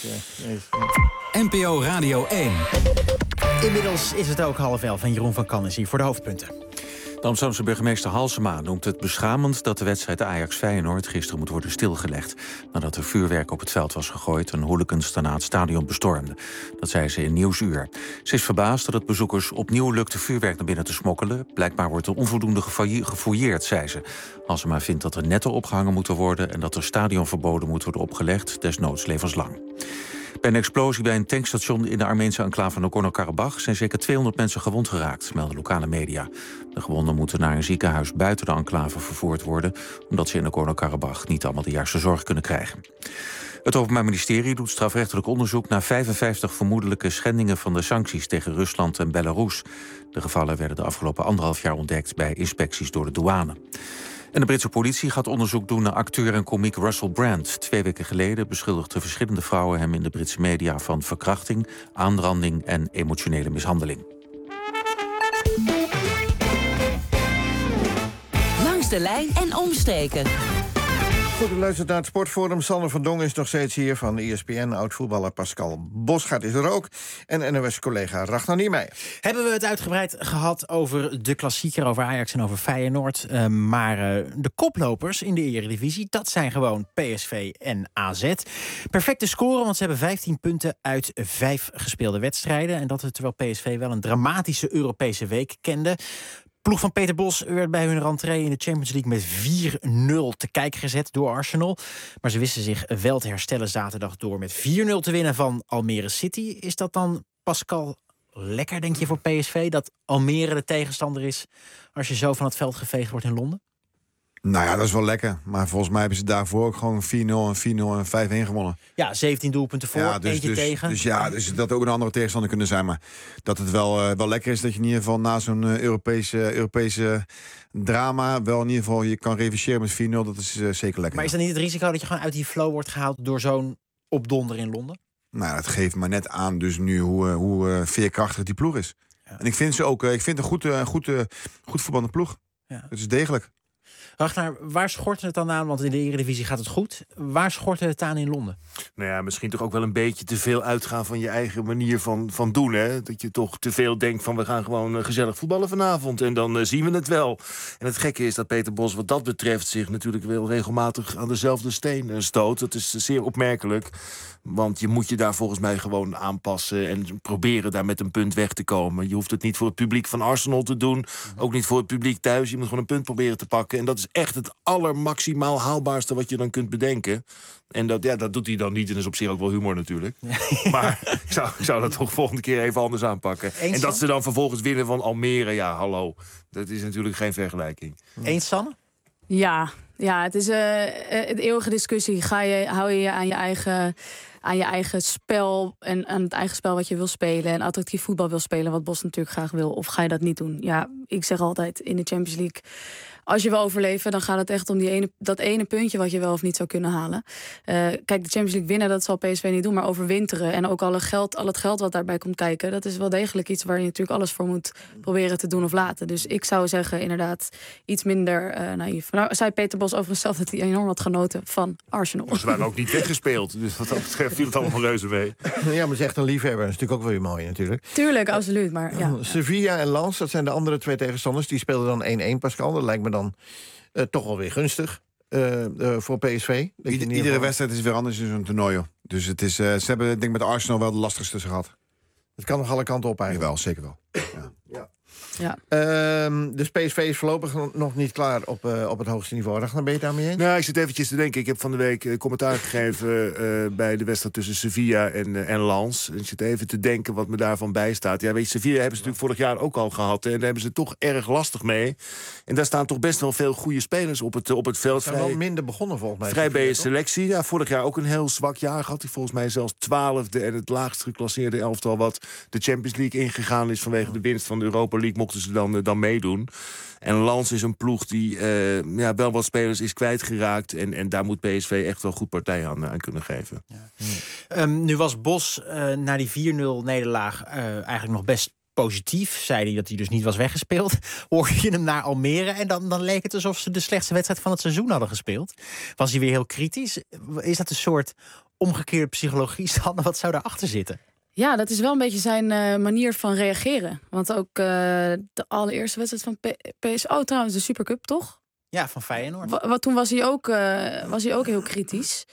NPO Radio 1. Inmiddels is het ook 10:30 en Jeroen van Kan is hier voor de hoofdpunten. De Amsterdamse burgemeester Halsema noemt het beschamend dat de wedstrijd Ajax-Feyenoord gisteren moet worden stilgelegd. Nadat er vuurwerk op het veld was gegooid en hooligans daarna het stadion bestormden. Dat zei ze in Nieuwsuur. Ze is verbaasd dat het bezoekers opnieuw lukte vuurwerk naar binnen te smokkelen. Blijkbaar wordt er onvoldoende gefouilleerd, zei ze. Halsema vindt dat er netten opgehangen moeten worden en dat er stadionverboden moet worden opgelegd, desnoods levenslang. Bij een explosie bij een tankstation in de Armeense enclave Nagorno-Karabakh zijn zeker 200 mensen gewond geraakt, melden lokale media. De gewonden moeten naar een ziekenhuis buiten de enclave vervoerd worden, omdat ze in Nagorno-Karabakh niet allemaal de juiste zorg kunnen krijgen. Het Openbaar Ministerie doet strafrechtelijk onderzoek naar 55 vermoedelijke schendingen van de sancties tegen Rusland en Belarus. De gevallen werden de afgelopen 1,5 jaar ontdekt bij inspecties door de douane. En de Britse politie gaat onderzoek doen naar acteur en komiek Russell Brand. 2 weken geleden beschuldigden verschillende vrouwen hem in de Britse media van verkrachting, aanranding en emotionele mishandeling. Langs de lijn en omstreken. Goed, u luistert naar het Sportforum. Sander van Dongen is nog steeds hier van ESPN. Oud-voetballer Pascal Bosgaard is er ook. En NOS-collega Ragnar Niemeyer. Hebben we het uitgebreid gehad over de klassieker, over Ajax en over Feyenoord. Maar de koplopers in de Eredivisie, dat zijn gewoon PSV en AZ. Perfecte score, want ze hebben 15 punten uit 5 gespeelde wedstrijden. En dat terwijl PSV wel een dramatische Europese week kende. Ploeg van Peter Bos werd bij hun rentree in de Champions League met 4-0 te kijk gezet door Arsenal. Maar ze wisten zich wel te herstellen zaterdag door met 4-0 te winnen van Almere City. Is dat dan, Pascal, lekker, denk je, voor PSV? Dat Almere de tegenstander is als je zo van het veld geveegd wordt in Londen? Nou ja, dat is wel lekker. Maar volgens mij hebben ze daarvoor ook gewoon 4-0 en 5-1 gewonnen. Ja, 17 doelpunten voor, eentje tegen. Dus dat ook een andere tegenstander kunnen zijn. Maar dat het wel lekker is dat je in ieder geval na zo'n Europese drama wel in ieder geval je kan revancheren met 4-0. Dat is zeker lekker. Maar is dan niet het risico dat je gewoon uit die flow wordt gehaald door zo'n opdonder in Londen? Nou, dat geeft maar net aan dus nu hoe veerkrachtig die ploeg is. Ja. En ik vind ze ook een goed voetballende ploeg. Ja. Het is degelijk. Ragnar, waar schort het dan aan? Want in de Eredivisie gaat het goed. Waar schort het aan in Londen? Nou ja, misschien toch ook wel een beetje te veel uitgaan van je eigen manier van doen. Hè? Dat je toch te veel denkt van we gaan gewoon gezellig voetballen vanavond. En dan zien we het wel. En het gekke is dat Peter Bos wat dat betreft zich natuurlijk wel regelmatig aan dezelfde steen stoot. Dat is zeer opmerkelijk. Want je moet je daar volgens mij gewoon aanpassen en proberen daar met een punt weg te komen. Je hoeft het niet voor het publiek van Arsenal te doen. Ook niet voor het publiek thuis. Je moet gewoon een punt proberen te pakken. En dat is echt het allermaximaal haalbaarste wat je dan kunt bedenken. En dat doet hij dan niet. En dat is op zich ook wel humor natuurlijk. Maar ik zou dat toch volgende keer even anders aanpakken. En dat ze dan vervolgens winnen van Almere. Ja, hallo. Dat is natuurlijk geen vergelijking. Eens, Sanne? Ja, het is een eeuwige discussie. Hou je aan je aan je eigen spel en aan het eigen spel wat je wil spelen en attractief voetbal wil spelen, wat Bosch natuurlijk graag wil, of ga je dat niet doen? Ja, ik zeg altijd in de Champions League, als je wil overleven, dan gaat het echt om dat ene puntje wat je wel of niet zou kunnen halen. Kijk, de Champions League winnen, dat zal PSV niet doen, maar overwinteren en ook al het geld wat daarbij komt kijken, dat is wel degelijk iets waar je natuurlijk alles voor moet proberen te doen of laten. Dus ik zou zeggen, inderdaad, iets minder naïef. Nou, zei Peter Bos overigens zelf dat hij enorm had genoten van Arsenal. Maar ze waren ook niet weggespeeld, dus wat dat betreft viel het allemaal reuze mee. Ja, maar ze is echt een liefhebber. Dat is natuurlijk ook wel weer mooi, natuurlijk. Tuurlijk, absoluut, maar ja. Sevilla en Lens, dat zijn de andere twee tegenstanders. Die speelden dan 1-1, Pascal. Dat lijkt me dan toch wel weer gunstig voor PSV. Iedere wedstrijd is weer anders in zo'n toernooi. Dus het is, ze hebben denk ik met Arsenal wel de lastigste gehad. Het kan nog alle kanten op eigenlijk. Jawel, zeker wel. Ja. Dus PSV is voorlopig nog niet klaar op het hoogste niveau. Ragnar, ben je het daarmee eens? Nou, ik zit eventjes te denken. Ik heb van de week commentaar gegeven bij de wedstrijd tussen Sevilla en Lens. Ik zit even te denken wat me daarvan bijstaat. Ja, weet je, Sevilla hebben ze natuurlijk vorig jaar ook al gehad. Hè, en daar hebben ze toch erg lastig mee. En daar staan toch best wel veel goede spelers op het veld. Ze zijn wel minder begonnen volgens mij. Vrij bij selectie. Ja, vorig jaar ook een heel zwak jaar gehad. Die volgens mij zelfs 12e en het laagst geclasseerde elftal wat de Champions League ingegaan is vanwege de winst van de Europa League. Mochten ze dan meedoen. En Lens is een ploeg die wel wat spelers is kwijtgeraakt. En daar moet PSV echt wel goed partij aan kunnen geven. Ja. Nu was Bos na die 4-0-nederlaag eigenlijk nog best positief. Zei hij dat hij dus niet was weggespeeld. Hoorde je hem naar Almere en dan leek het alsof ze de slechtste wedstrijd van het seizoen hadden gespeeld. Was hij weer heel kritisch. Is dat een soort omgekeerde psychologie, Sanne? Wat zou daarachter zitten? Ja, dat is wel een beetje zijn manier van reageren. Want ook de allereerste wedstrijd van PSV... Oh, trouwens, de Supercup, toch? Ja, van Feyenoord. Toen was hij ook heel kritisch.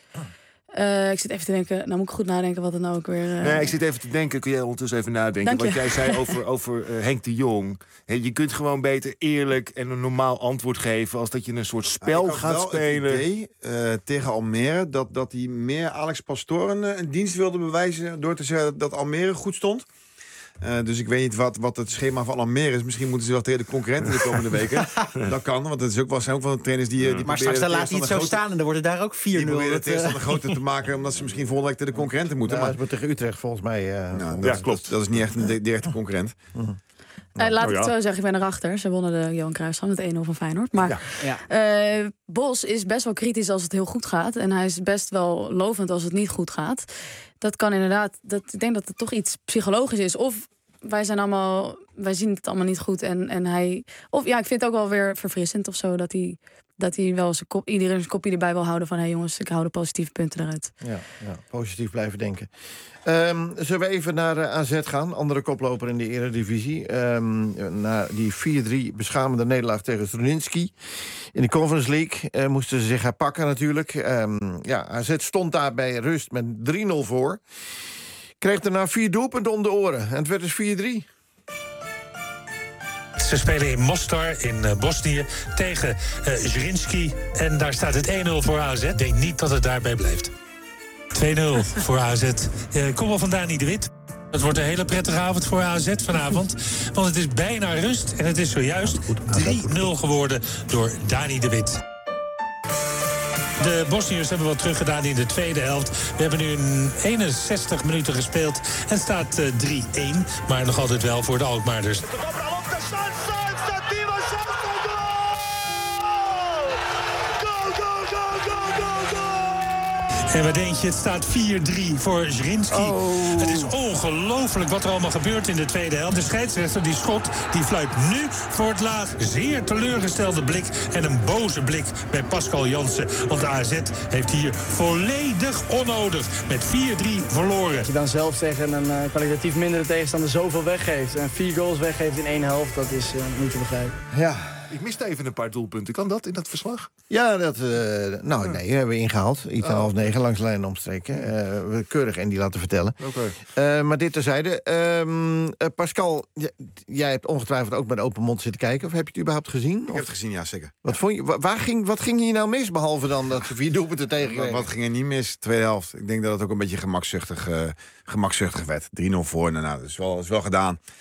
Ik zit even te denken, nou moet ik goed nadenken wat het nou ook weer... Nee, ik zit even te denken, kun jij ondertussen even nadenken. Wat jij zei over Henk de Jong. Je kunt gewoon beter eerlijk en een normaal antwoord geven als dat je een soort spel gaat spelen. Het idee tegen Almere dat hij meer Alex Pastoor een dienst wilde bewijzen door te zeggen dat Almere goed stond. Dus ik weet niet wat het schema van Almere is. Misschien moeten ze wel tegen de concurrenten de komende weken. Dat kan, want het zijn ook wel trainers die maar straks laat hij het zo staan en dan wordt het daar ook 4-0. Die proberen het tegenstander groter te maken, omdat ze misschien volgende week tegen de concurrenten moeten. Ja, maar het tegen Utrecht volgens mij. Klopt. Dat is niet echt een directe concurrent. Laat ik het zo zeggen, ik ben erachter. Ze wonnen de Johan Cruijffschaal met 1-0 van Feyenoord. Maar Bos is best wel kritisch als het heel goed gaat. En hij is best wel lovend als het niet goed gaat. Dat kan inderdaad... Ik denk dat het toch iets psychologisch is. Of wij zien het allemaal niet goed. En hij... Of ja, ik vind het ook wel weer verfrissend of zo. Dat hij wel iedereen zijn kopje erbij wil houden van... hé jongens, ik hou de positieve punten eruit. Ja, positief blijven denken. Zullen we even naar AZ gaan? Andere koploper in de Eredivisie. Na die 4-3 beschamende nederlaag tegen Struninski. In de Conference League moesten ze zich herpakken natuurlijk. AZ stond daar bij rust met 3-0 voor. Kreeg daarna 4 doelpunten om de oren. En het werd dus 4-3. Ze spelen in Mostar in Bosnië tegen Zrinski. En daar staat het 1-0 voor AZ. Ik denk niet dat het daarbij blijft. 2-0 voor AZ. Kom wel van Dani de Wit. Het wordt een hele prettige avond voor AZ vanavond. Want het is bijna rust en het is zojuist 3-0 geworden door Dani de Wit. De Bosniërs hebben wat teruggedaan in de tweede helft. We hebben nu 61 minuten gespeeld en staat 3-1. Maar nog altijd wel voor de Alkmaarders. En wat denk je, het staat 4-3 voor Zrinski. Het is ongelooflijk wat er allemaal gebeurt in de tweede helft. De scheidsrechter, die schot, die fluit nu voor het laatst. Zeer teleurgestelde blik en een boze blik bij Pascal Jansen. Want de AZ heeft hier volledig onnodig met 4-3 verloren. Als je dan zelf tegen een kwalitatief mindere tegenstander zoveel weggeeft... en 4 goals weggeeft in 1 helft, dat is niet te begrijpen. Ja. Ik miste even een paar doelpunten. Kan dat in dat verslag? Ja, nee, hebben we ingehaald. Iets aan 8:30 langs de lijn omstreken. We keurig Andy laten vertellen. Maar dit terzijde. Pascal, jij hebt ongetwijfeld ook met open mond zitten kijken. Of heb je het überhaupt gezien? Ik heb het gezien, ja, zeker. Wat vond je, wat ging hier nou mis, behalve dan dat ze 4 doelpunten tegenkregen? Wat ging er niet mis? Tweede helft. Ik denk dat het ook een beetje gemakzuchtig werd. 3-0 voor, dat is wel gedaan.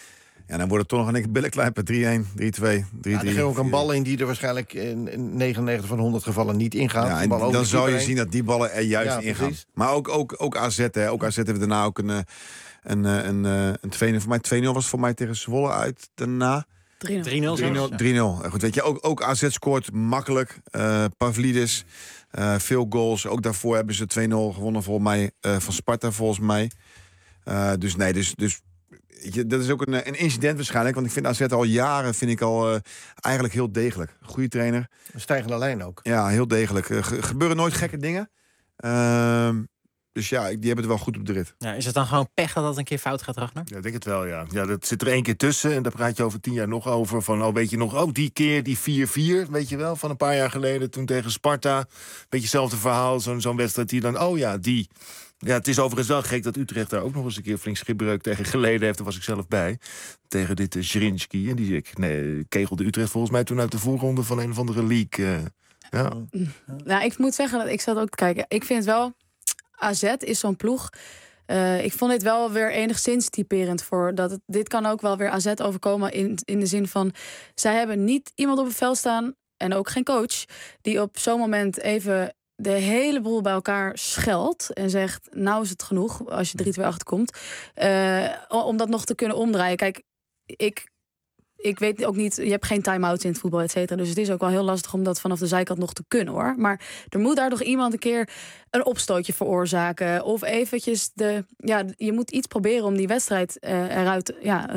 Ja, dan wordt het toch nog een billen klein 3-1, 3-2, 3-3. Er ging ook een bal in die er waarschijnlijk in 99 van 100 gevallen niet ingaat. Ja, en dan zou je zien dat die ballen er juist ingaan. Precies. Maar ook AZ, hè. Ook AZ hebben daarna ook een 2-0. Voor mij 2-0 was voor mij tegen Zwolle uit daarna. 3-0. 3-0. Goed, weet je, ook AZ scoort makkelijk. Pavlidis, veel goals. Ook daarvoor hebben ze 2-0 gewonnen volgens mij van Sparta volgens mij. Dus dat is ook een incident waarschijnlijk. Want ik vind AZ al jaren eigenlijk heel degelijk. Goede trainer. Een stijgende lijn ook. Ja, heel degelijk. Gebeuren nooit gekke dingen. Dus ja, die hebben het wel goed op de rit. Ja, is het dan gewoon pech dat een keer fout gaat, Ragnar? Ja, ik denk het wel, ja. Ja, dat zit er 1 keer tussen en daar praat je over 10 jaar nog over. Van, weet je nog, die keer, die 4-4, weet je wel, van een paar jaar geleden. Toen tegen Sparta, beetje hetzelfde verhaal, zo'n wedstrijd die dan, die. Ja, het is overigens wel gek dat Utrecht daar ook nog eens een keer flink schipbreuk tegen geleden heeft. Daar was ik zelf bij. Tegen dit Zrinjski. En die kegelde Utrecht volgens mij toen uit de voorronde van een of andere league. Ja. Nou, ik moet zeggen dat ik zat ook te kijken. Ik vind wel, AZ is zo'n ploeg. Ik vond dit wel weer enigszins typerend voor dat dit kan ook wel weer AZ overkomen in de zin van, zij hebben niet iemand op het veld staan en ook geen coach die op zo'n moment even de hele boel bij elkaar scheldt en zegt, nou is het genoeg als je 3-2 achterkomt. Om dat nog te kunnen omdraaien. Kijk, ik weet ook niet, je hebt geen time-outs in het voetbal, et cetera. Dus het is ook wel heel lastig om dat vanaf de zijkant nog te kunnen, hoor. Maar er moet daar toch iemand een keer een opstootje veroorzaken. Of eventjes je moet iets proberen om die wedstrijd eruit,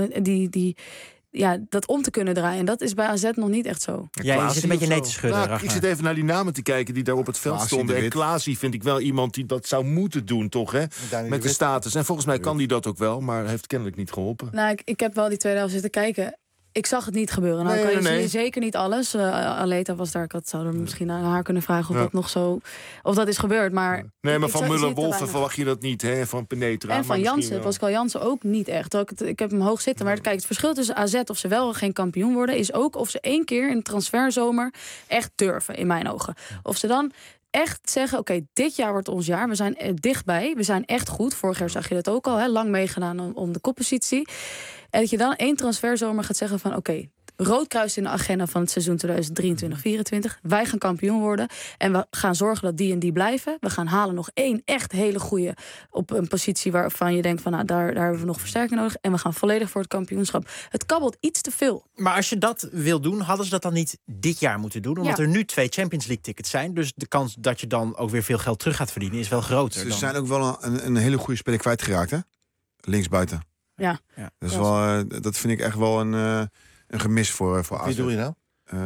dat om te kunnen draaien. En dat is bij AZ nog niet echt zo. Ja, je zit een beetje nee te schudden, nou, ik zit even naar die namen te kijken die daar op het veld stonden. En Klaasie vind ik wel iemand die dat zou moeten doen, toch? Hè? Met de status. En volgens mij kan die dat ook wel, maar heeft kennelijk niet geholpen. Nou, ik heb wel die tweede helft zitten kijken. Ik zag het niet gebeuren. Nou, kan je zeker niet alles. Aleta was daar. Ik zou er misschien aan haar kunnen vragen of dat nog zo, of dat is gebeurd. Maar nee, maar van Müller-Wolfen verwacht je dat niet, hè? Van Penetra. En van Jansen, Pascal Jansen ook niet echt. Ik heb hem hoog zitten. Maar kijk, het verschil tussen AZ of ze wel geen kampioen worden, is ook of ze 1 keer in de transferzomer echt durven, in mijn ogen. Of ze dan echt zeggen, oké, dit jaar wordt ons jaar. We zijn dichtbij. We zijn echt goed. Vorig jaar zag je dat ook al. Lang meegedaan om de koppositie. En dat je dan 1 transferzomer gaat zeggen van, oké, rood kruis in de agenda van het seizoen 2023-24. Wij gaan kampioen worden. En we gaan zorgen dat die en die blijven. We gaan halen nog 1 echt hele goede op een positie waarvan je denkt van, nou, daar hebben we nog versterking nodig. En we gaan volledig voor het kampioenschap. Het kabbelt iets te veel. Maar als je dat wil doen, hadden ze dat dan niet dit jaar moeten doen? Omdat er nu 2 Champions League tickets zijn. Dus de kans dat je dan ook weer veel geld terug gaat verdienen is wel groter. Ze zijn ook wel een hele goede speler kwijtgeraakt, hè? Linksbuiten. Ja. Dat vind ik echt wel een gemis voor AZ. Wie doe je nou?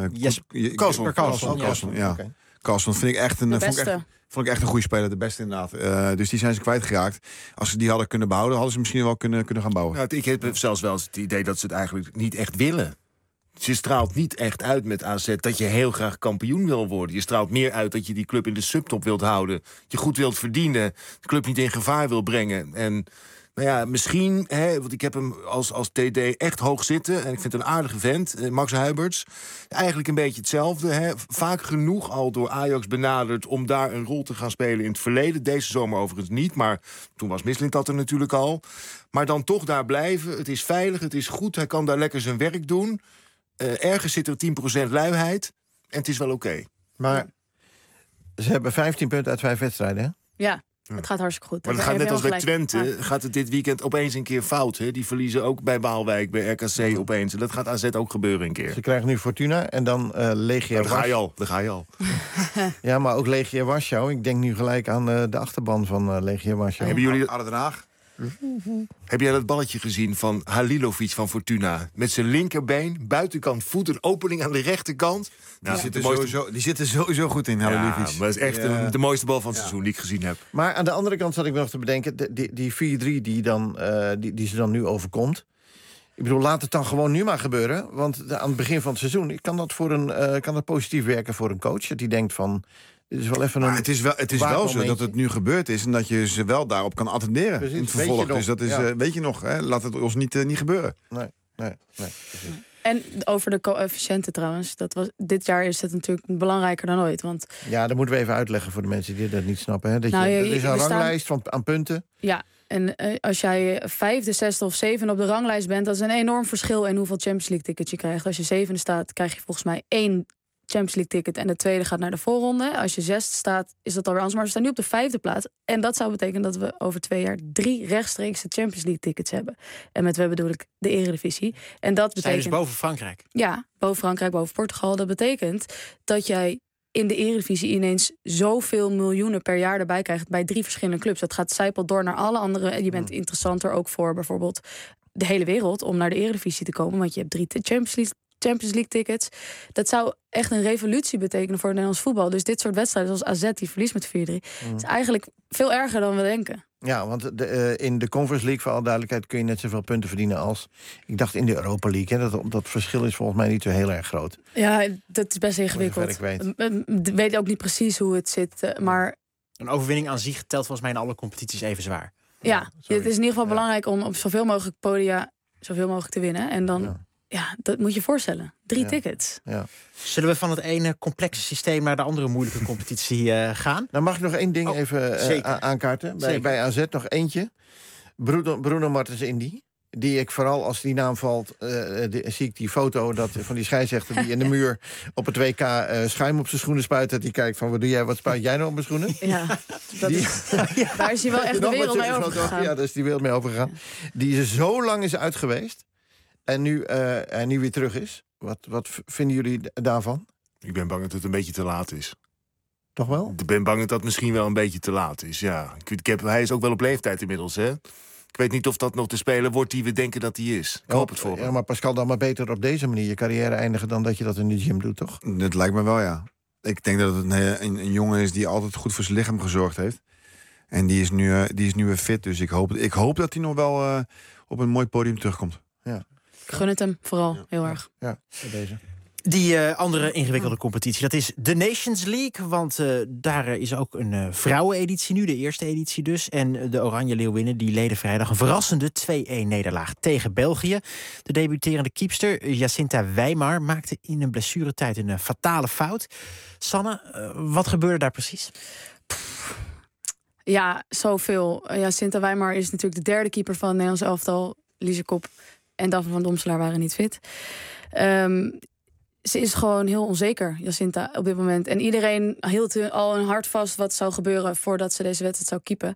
Carlson, ja. Okay. Carlson vind ik echt vond ik echt een goede speler, de beste inderdaad. Dus die zijn ze kwijtgeraakt. Als ze die hadden kunnen behouden, hadden ze misschien wel kunnen gaan bouwen. Nou, ik heb zelfs wel eens het idee dat ze het eigenlijk niet echt willen. Je straalt niet echt uit met AZ dat je heel graag kampioen wil worden. Je straalt meer uit dat je die club in de subtop wilt houden. Je goed wilt verdienen. De club niet in gevaar wil brengen. En nou ja, misschien, want ik heb hem als TD echt hoog zitten. En ik vind het een aardige vent, Max Huiberts. Eigenlijk een beetje hetzelfde. Vaak genoeg al door Ajax benaderd om daar een rol te gaan spelen in het verleden. Deze zomer overigens niet, maar toen was Misselink dat er natuurlijk al. Maar dan toch daar blijven. Het is veilig, het is goed. Hij kan daar lekker zijn werk doen. Ergens zit er 10% luiheid. En het is wel oké. Maar ze hebben 15 punten uit 5 wedstrijden, hè? Ja. Het gaat hartstikke goed. Maar het gaat net als bij Twente. Gaat het dit weekend opeens een keer fout. Hè? Die verliezen ook bij Waalwijk, bij RKC opeens. En dat gaat AZ ook gebeuren een keer. Ze krijgen nu Fortuna en dan Legia Warschau. Daar ga je al. Ja, maar ook Legia Warschau. Ik denk nu gelijk aan de achterban van Legia Warschau. Hebben jullie AZ Den Haag? Heb jij dat balletje gezien van Halilovic van Fortuna? Met zijn linkerbeen, buitenkant voet, een opening aan de rechterkant. Nou, die zitten sowieso goed in, Halilovic. Ja, maar dat is echt de mooiste bal van het seizoen die ik gezien heb. Maar aan de andere kant zat ik nog te bedenken, die 4-3 die ze dan nu overkomt. Ik bedoel, laat het dan gewoon nu maar gebeuren. Want aan het begin van het seizoen kan dat positief werken voor een coach. Dat die denkt van, dit is wel even een. Het is wel zo dat het nu gebeurd is en dat je ze wel daarop kan attenderen. Precies, in het vervolg. Dus dat is, weet je nog, laat het ons niet gebeuren. Nee, precies. En over de coëfficiënten trouwens. Dit jaar is het natuurlijk belangrijker dan ooit. Want ja, dat moeten we even uitleggen voor de mensen die dat niet snappen. Hè? Er is een ranglijst aan punten. Ja. En als jij 5e, 6e of 7e op de ranglijst bent... dat is een enorm verschil in hoeveel Champions League tickets je krijgt. Als je 7e staat, krijg je volgens mij 1 Champions League ticket... en de tweede gaat naar de voorronde. Als je 6e staat, is dat alweer anders. Maar we staan nu op de 5e plaats. En dat zou betekenen dat we over 2 jaar 3 rechtstreekse Champions League tickets hebben. En met we bedoel ik de Eredivisie. En dat betekent... Zijn dus boven Frankrijk? Ja, boven Frankrijk, boven Portugal. Dat betekent dat jij in de Eredivisie ineens zoveel miljoenen per jaar erbij krijgt bij 3 verschillende clubs. Dat gaat zijpelt door naar alle andere. En je bent interessanter ook voor bijvoorbeeld de hele wereld om naar de Eredivisie te komen. Want je hebt 3 Champions League tickets. Dat zou echt een revolutie betekenen voor het Nederlands voetbal. Dus dit soort wedstrijden zoals AZ die verliest met 4-3... is eigenlijk veel erger dan we denken. Ja, want in de Conference League, voor alle duidelijkheid... kun je net zoveel punten verdienen als... ik dacht in de Europa League. Hè, dat verschil is volgens mij niet zo heel erg groot. Ja, dat is best ingewikkeld. Ik weet. Weet ook niet precies hoe het zit, maar... Een overwinning aan zich telt volgens mij in alle competities even zwaar. Ja, het is in ieder geval belangrijk om op zoveel mogelijk podia... zoveel mogelijk te winnen. En dan... Ja, dat moet je voorstellen. 3 tickets. Ja. Zullen we van het ene complexe systeem naar de andere moeilijke competitie gaan? Nou, mag ik nog één ding even aankaarten? Bij AZ nog eentje. Bruno Martens Indy. Die ik vooral, als die naam valt, zie ik die foto van die scheidsrechter... die in de muur op het WK schuim op zijn schoenen spuit. Dat die kijkt van, wat spuit jij nou op mijn schoenen? Ja, daar is hij wel echt de wereld mee overgegaan. Ja, daar is die wereld mee overgegaan. Die zo lang is uit geweest... en nu weer terug is. Wat vinden jullie daarvan? Ik ben bang dat het een beetje te laat is. Toch wel? Ik ben bang dat dat misschien wel een beetje te laat is, ja. Hij is ook wel op leeftijd inmiddels, hè? Ik weet niet of dat nog de speler wordt die we denken dat hij is. Ik hoop het voor hem. Ja, maar Pascal, dan maar beter op deze manier je carrière eindigen... dan dat je dat in de gym doet, toch? Dat lijkt me wel, ja. Ik denk dat het een jongen is die altijd goed voor zijn lichaam gezorgd heeft. En die is nu weer fit, dus ik hoop dat hij nog wel op een mooi podium terugkomt. Ja. Ik gun het hem vooral heel erg. Ja, deze. Die andere ingewikkelde competitie, dat is de Nations League. Want daar is ook een vrouweneditie nu, de eerste editie dus. En de Oranje Leeuwinnen die leden vrijdag een verrassende 2-1 nederlaag tegen België. De debuterende keepster Jacinta Wijmar maakte in een blessuretijd een fatale fout. Sanne, wat gebeurde daar precies? Ja, zoveel. Jacinta Wijmar is natuurlijk de 3e keeper van het Nederlands elftal. Lize Kop en Daphne van Domselaar waren niet fit. Ze is gewoon heel onzeker, Jacinta, op dit moment. En iedereen hield al een hart vast wat zou gebeuren voordat ze deze wedstrijd zou keepen.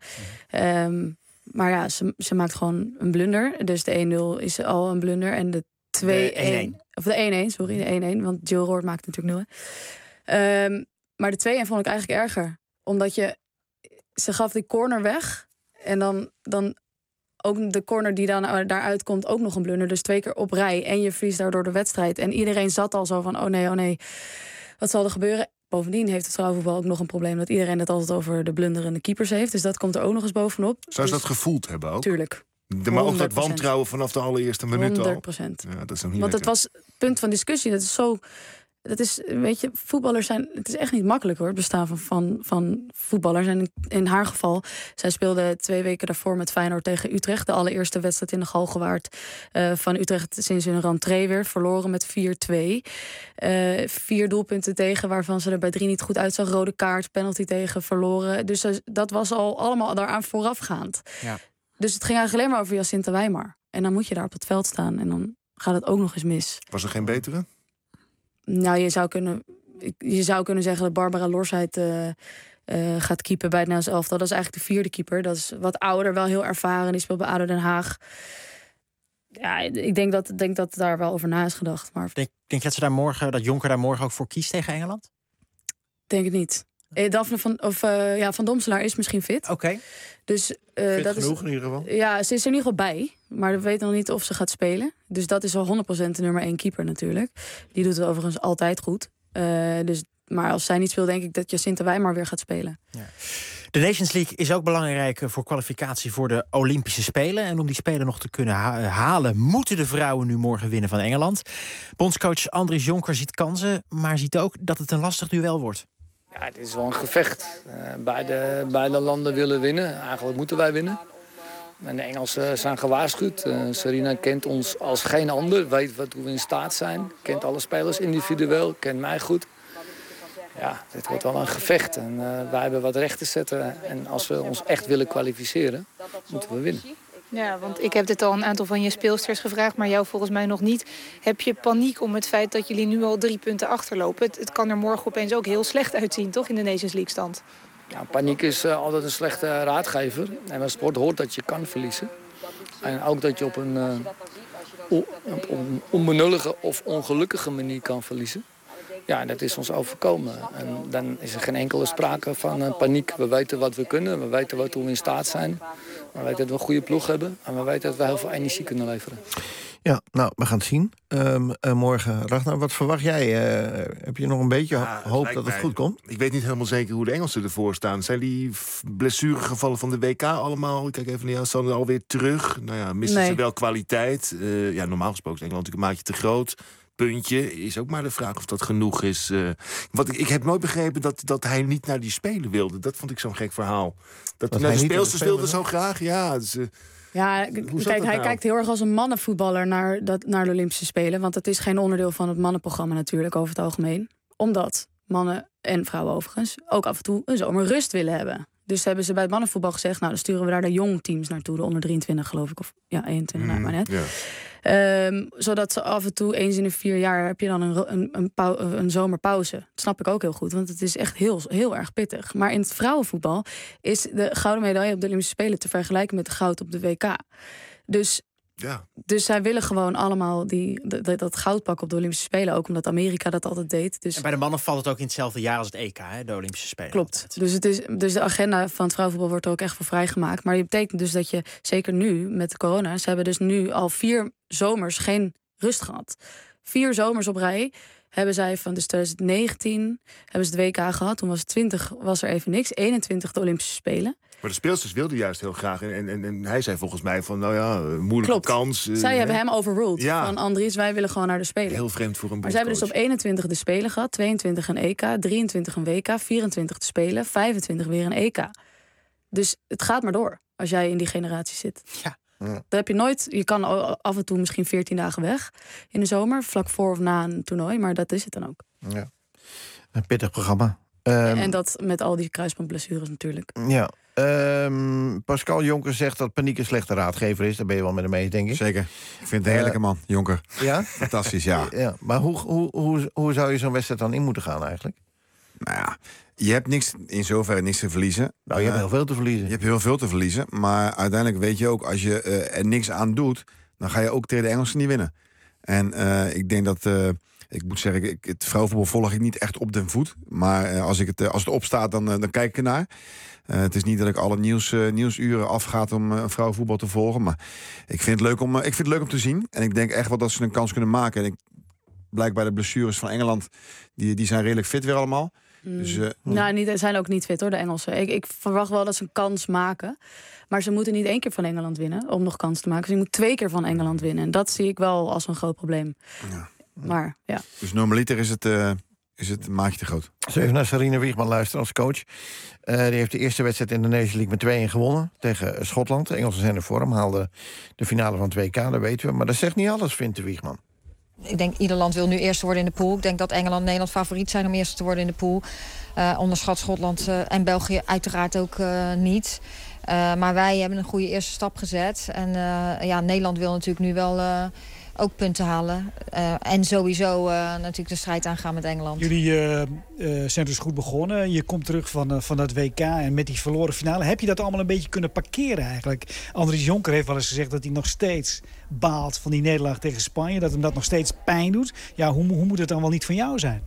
Maar ja, ze maakt gewoon een blunder. Dus de 1-0 is al een blunder. En de 2-1. Of de 1-1, sorry, de 1-1. Want Jill Roord maakt natuurlijk 0. Maar de 2-1 vond ik eigenlijk erger. Omdat ze gaf die corner weg. En dan ook de corner die dan daaruit komt ook nog een blunder. Dus 2 keer op rij. En je verliest daardoor de wedstrijd. En iedereen zat al zo van, oh nee. Wat zal er gebeuren? Bovendien heeft het vrouwenvoetbal ook nog een probleem... dat iedereen het altijd over de blunderende keepers heeft. Dus dat komt er ook nog eens bovenop. Zou ze dat gevoeld hebben ook? Tuurlijk. Maar ook dat wantrouwen vanaf de allereerste minuut al? 100%. Ja, dat is nog niet want het was punt van discussie. Dat is zo... Dat is, weet je, voetballers zijn... Het is echt niet makkelijk hoor, het bestaan van voetballers. En in haar geval, zij speelde 2 weken daarvoor met Feyenoord tegen Utrecht. De allereerste wedstrijd in de Galgenwaard van Utrecht sinds hun rentree weer. Verloren met 4-2. 4 doelpunten tegen, waarvan ze er bij 3 niet goed uitzag. Rode kaart, penalty tegen, verloren. Dus dat was al allemaal daaraan voorafgaand. Ja. Dus het ging eigenlijk alleen maar over Jacinta Wijmar. En dan moet je daar op het veld staan en dan gaat het ook nog eens mis. Was er geen betere? Nou, je zou kunnen zeggen dat Barbara Lorsheid gaat keepen bij het Nederlands elftal. Dat is eigenlijk de 4e keeper. Dat is wat ouder, wel heel ervaren. Die speelt bij ADO Den Haag. Ja, ik denk dat daar wel over na is gedacht. Maar... Denk dat Jonker daar morgen ook voor kiest tegen Engeland? Denk het niet. Daphne van Domselaar is misschien fit. Oké. Dus fit dat genoeg is, in ieder geval. Ja, ze is er in ieder geval bij. Maar we weten nog niet of ze gaat spelen. Dus dat is al 100% de nummer 1 keeper natuurlijk. Die doet het overigens altijd goed. Maar als zij niet speelt, denk ik dat Jacinta Wijmar weer gaat spelen. Ja. De Nations League is ook belangrijk voor kwalificatie voor de Olympische Spelen. En om die Spelen nog te kunnen halen, moeten de vrouwen nu morgen winnen van Engeland. Bondscoach Andries Jonker ziet kansen, maar ziet ook dat het een lastig duel wordt. Ja, het is wel een gevecht. Beide landen willen winnen. Eigenlijk moeten wij winnen. En de Engelsen zijn gewaarschuwd. Serena kent ons als geen ander. Weet hoe we in staat zijn. Kent alle spelers individueel. Kent mij goed. ja, dit wordt wel een gevecht. En wij hebben wat recht te zetten. En als we ons echt willen kwalificeren, moeten we winnen. Ja, want ik heb dit al een aantal van je speelsters gevraagd, maar jou volgens mij nog niet. Heb je paniek om het feit dat jullie nu al 3 punten achterlopen? Het kan er morgen opeens ook heel slecht uitzien, toch, in de Nations League stand? Ja, paniek is altijd een slechte raadgever. En bij sport hoort dat je kan verliezen. En ook dat je op een onbenullige of ongelukkige manier kan verliezen. Ja, dat is ons overkomen. En dan is er geen enkele sprake van paniek. We weten wat we kunnen, we weten wat we in staat zijn. We weten dat we een goede ploeg hebben. En we weten dat we heel veel energie kunnen leveren. Ja, nou, we gaan het zien. Morgen, Ragnar, wat verwacht jij? Heb je nog een beetje hoop dat het goed komt? Ik weet niet helemaal zeker hoe de Engelsen ervoor staan. Zijn die blessuregevallen van de WK allemaal? Ik kijk even naar jou, staan er alweer terug? Nou ja, missen ze wel kwaliteit? Normaal gesproken is Engeland natuurlijk een maatje te groot. Puntje is ook maar de vraag of dat genoeg is. Ik heb nooit begrepen dat hij niet naar die Spelen wilde. Dat vond ik zo'n gek verhaal. Dat hij naar de speelsters wilde zo graag. Ja, dus, ja, kijk, hij kijkt heel erg als een mannenvoetballer naar de Olympische Spelen. Want het is geen onderdeel van het mannenprogramma natuurlijk over het algemeen. Omdat mannen en vrouwen overigens ook af en toe een zomerrust willen hebben. Dus hebben ze bij het mannenvoetbal gezegd, nou, dan sturen we daar de jong teams naartoe. De onder 23 geloof ik, of ja, 21, maar net. Ja. Zodat ze af en toe eens in de 4 jaar heb je dan een zomerpauze. Dat snap ik ook heel goed, want het is echt heel erg pittig. Maar in het vrouwenvoetbal is de gouden medaille op de Olympische Spelen te vergelijken met de goud op de WK. Dus zij willen gewoon allemaal dat goud pakken op de Olympische Spelen. Ook omdat Amerika dat altijd deed. Dus... En bij de mannen valt het ook in hetzelfde jaar als het EK, hè, de Olympische Spelen. Klopt. Dus de agenda van het vrouwenvoetbal wordt er ook echt voor vrijgemaakt. Maar die betekent dus dat je, zeker nu met de corona... ze hebben dus nu al 4 zomers geen rust gehad. 4 zomers op rij hebben zij van dus 2019 hebben ze het WK gehad. Toen was 20 was er even niks. 21 de Olympische Spelen. Maar de speelsters wilden juist heel graag. En hij zei volgens mij van, nou ja, moeilijke kans. Zij hebben hem overruled. Ja. Van Andries, wij willen gewoon naar de Spelen. Heel vreemd voor een Maar ze hebben dus op 21 de Spelen gehad. 22 een EK, 23 een WK, 24 de Spelen, 25 weer een EK. Dus het gaat maar door als jij in die generatie zit. Ja. Dan heb je nooit, je kan af en toe misschien 14 dagen weg in de zomer, vlak voor of na een toernooi, maar dat is het dan ook. Ja. Een pittig programma. En dat met al die kruisbandblessures natuurlijk. Ja. Pascal Jonker zegt dat paniek een slechte raadgever is. Daar ben je wel met hem eens, denk ik. Zeker. Ik vind het een heerlijke man, Jonker. Ja? Fantastisch, ja. Maar hoe zou je zo'n wedstrijd dan in moeten gaan eigenlijk? Nou ja, je hebt in zoverre niks te verliezen. Nou, je hebt heel veel te verliezen. Je hebt heel veel te verliezen. Maar uiteindelijk weet je ook, als je er niks aan doet, dan ga je ook tegen de Engelsen niet winnen. En ik denk dat... ik moet zeggen, het vrouwenvoetbal volg ik niet echt op den voet. Maar als het opstaat, dan kijk ik ernaar. Het is niet dat ik alle nieuwsuren afgaat om vrouwenvoetbal te volgen. Maar ik vind het leuk om te zien. En ik denk echt wel dat ze een kans kunnen maken. En blijkbaar de blessures van Engeland, die zijn redelijk fit weer allemaal. Dus, ze zijn ook niet fit hoor, de Engelsen. Ik verwacht wel dat ze een kans maken. Maar ze moeten niet 1 keer van Engeland winnen om nog kans te maken. Ze moeten 2 keer van Engeland winnen. En dat zie ik wel als een groot probleem. Ja. Maar ja. Dus normaliter is het een maatje te groot. Zullen we even naar Sarina Wiegman luisteren als coach. Die heeft de eerste wedstrijd in de Nations League met 2-1 gewonnen tegen Schotland. De Engelsen zijn in vorm, haalden de finale van het WK, dat weten we. Maar dat zegt niet alles, vindt de Wiegman. Ik denk ieder land wil nu eerste worden in de pool. Ik denk dat Engeland en Nederland favoriet zijn om eerste te worden in de pool. Onderschat Schotland en België uiteraard ook niet. Maar wij hebben een goede eerste stap gezet. En Nederland wil natuurlijk nu wel ook punten halen. En sowieso natuurlijk de strijd aangaan met Engeland. Jullie zijn dus goed begonnen. Je komt terug van dat WK en met die verloren finale. Heb je dat allemaal een beetje kunnen parkeren eigenlijk? Andries Jonker heeft wel eens gezegd dat hij nog steeds baalt van die nederlaag tegen Spanje. Dat hem dat nog steeds pijn doet. Ja, hoe moet het dan wel niet van jou zijn?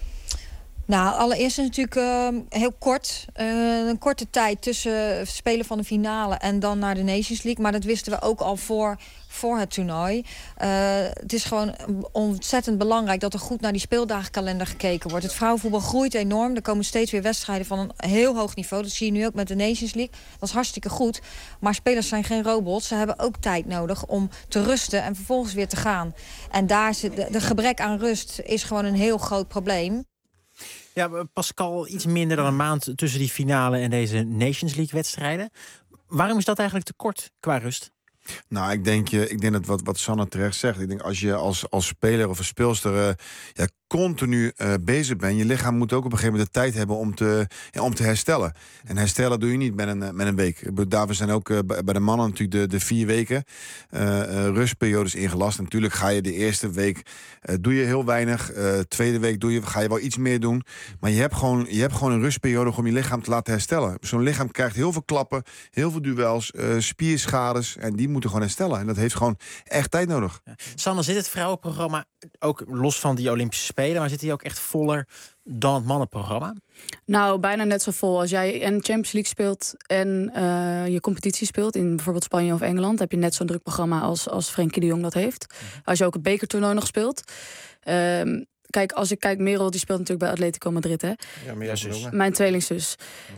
Nou, allereerst is het natuurlijk heel kort. Een korte tijd tussen het spelen van de finale en dan naar de Nations League. Maar dat wisten we ook al voor het toernooi. Het is gewoon ontzettend belangrijk dat er goed naar die speeldagenkalender gekeken wordt. Het vrouwenvoetbal groeit enorm. Er komen steeds weer wedstrijden van een heel hoog niveau. Dat zie je nu ook met de Nations League. Dat is hartstikke goed. Maar spelers zijn geen robots. Ze hebben ook tijd nodig om te rusten en vervolgens weer te gaan. En daar zit de gebrek aan rust is gewoon een heel groot probleem. Ja, Pascal, iets minder dan een maand tussen die finale en deze Nations League-wedstrijden. Waarom is dat eigenlijk te kort qua rust? Nou, ik denk dat wat Sanne terecht zegt. Ik denk als je als speler of als speelster continu bezig bent. Je lichaam moet ook op een gegeven moment de tijd hebben om te herstellen. En herstellen doe je niet met een week. Daar zijn ook bij de mannen natuurlijk de 4 weken rustperiodes ingelast. Natuurlijk ga je de eerste week doe je heel weinig. Tweede week ga je wel iets meer doen. Maar je hebt gewoon een rustperiode om je lichaam te laten herstellen. Zo'n lichaam krijgt heel veel klappen, heel veel duels, spierschades. En die moeten gewoon herstellen. En dat heeft gewoon echt tijd nodig. Ja. Sanne, zit het vrouwenprogramma ook los van die Olympische Spelen, maar zit hij ook echt voller dan het mannenprogramma? Nou, bijna net zo vol. Als jij en Champions League speelt en je competitie speelt in bijvoorbeeld Spanje of Engeland, heb je net zo'n druk programma als Frenkie de Jong dat heeft. Als je ook het bekertoernooi nog speelt. Kijk, als ik kijk, Merel die speelt natuurlijk bij Atletico Madrid, hè? Ja, mijn zus. Mijn tweelingzus.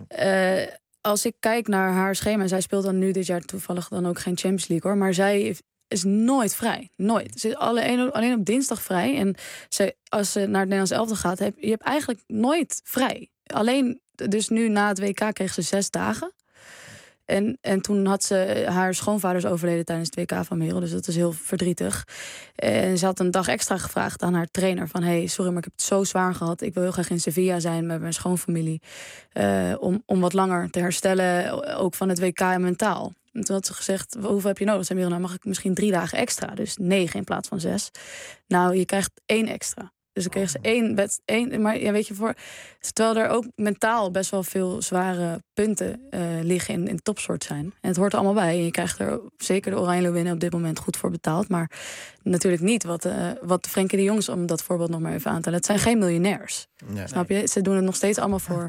Als ik kijk naar haar schema, en zij speelt dan nu dit jaar toevallig dan ook geen Champions League, hoor, maar zij is nooit vrij. Nooit. Ze is alleen op dinsdag vrij. En als ze naar het Nederlands elftal gaat, je hebt eigenlijk nooit vrij. Alleen, dus nu na het WK kreeg ze 6 dagen. En toen had ze haar schoonvaders overleden tijdens het WK van Merel. Dus dat is heel verdrietig. En ze had een dag extra gevraagd aan haar trainer van, hey, sorry, maar ik heb het zo zwaar gehad. Ik wil heel graag in Sevilla zijn met mijn schoonfamilie. Om wat langer te herstellen, ook van het WK en mentaal. En toen had ze gezegd, hoeveel heb je nodig? Zei Merel, nou mag ik misschien 3 dagen extra. Dus 9 in plaats van 6. Nou, je krijgt 1 extra. Dus dan kreeg ze 1. Maar ja, weet je, terwijl er ook mentaal best wel veel zware punten liggen in topsport zijn. En het hoort er allemaal bij. En je krijgt er zeker de Oranje Leeuwinnen op dit moment goed voor betaald. Maar natuurlijk niet wat Frenkie de Jong, om dat voorbeeld nog maar even aan te halen. Het zijn geen miljonairs. Nee. Snap je? Ze doen het nog steeds allemaal voor...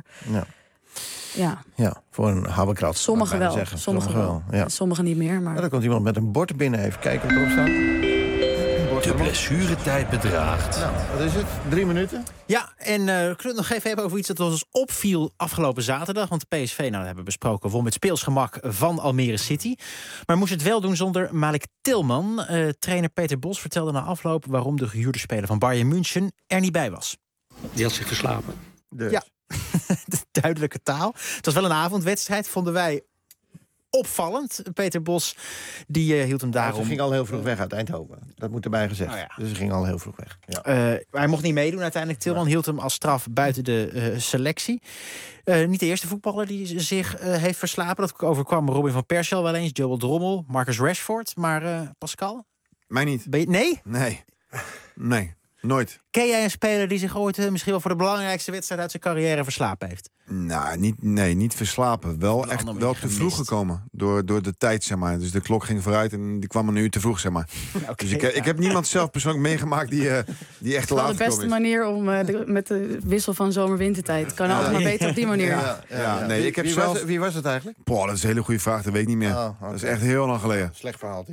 Ja, voor een haverkrat. Sommigen wel. Sommigen wel. Ja. Sommigen niet meer. Maar... Ja, dan komt iemand met een bord binnen. Even kijken wat erop staat. De blessuretijd bedraagt. Nou, wat is het? 3 minuten? Ja, en kunnen we het nog even hebben over iets dat ons opviel afgelopen zaterdag. Want de PSV, dat hebben we besproken, won met speelsgemak van Almere City. Maar moest het wel doen zonder Malik Tilman. Trainer Peter Bos vertelde na afloop waarom de gehuurde speler van Bayern München er niet bij was. Die had zich verslapen. Dus. Ja, de duidelijke taal. Het was wel een avondwedstrijd, vonden wij opvallend. Peter Bos, die hield hem daarom... Hij ging al heel vroeg weg uit Eindhoven. Dat moet erbij gezegd. Oh ja. Dus hij ging al heel vroeg weg. Ja. Hij mocht niet meedoen uiteindelijk. Tilman hield hem als straf buiten de selectie. Niet de eerste voetballer die zich heeft verslapen. Dat overkwam Robin van Persie wel eens. Joel Drommel, Marcus Rashford. Maar Pascal? Mij niet. Nee? Nee, nooit. Ken jij een speler die zich ooit misschien wel voor de belangrijkste wedstrijd uit zijn carrière verslapen heeft? Nou, niet verslapen. Wel te vroeg gekomen. Door de tijd, zeg maar. Dus de klok ging vooruit en die kwam een uur te vroeg, zeg maar. Okay, dus ik heb niemand zelf persoonlijk meegemaakt die echt te laat gekomen is. De beste manier om met de wissel van zomer-wintertijd. Kan altijd maar beter op die manier. Nee, ik heb wie was het eigenlijk? Dat is een hele goede vraag. Dat weet ik niet meer. Okay. Dat is echt heel lang geleden. Slecht verhaal.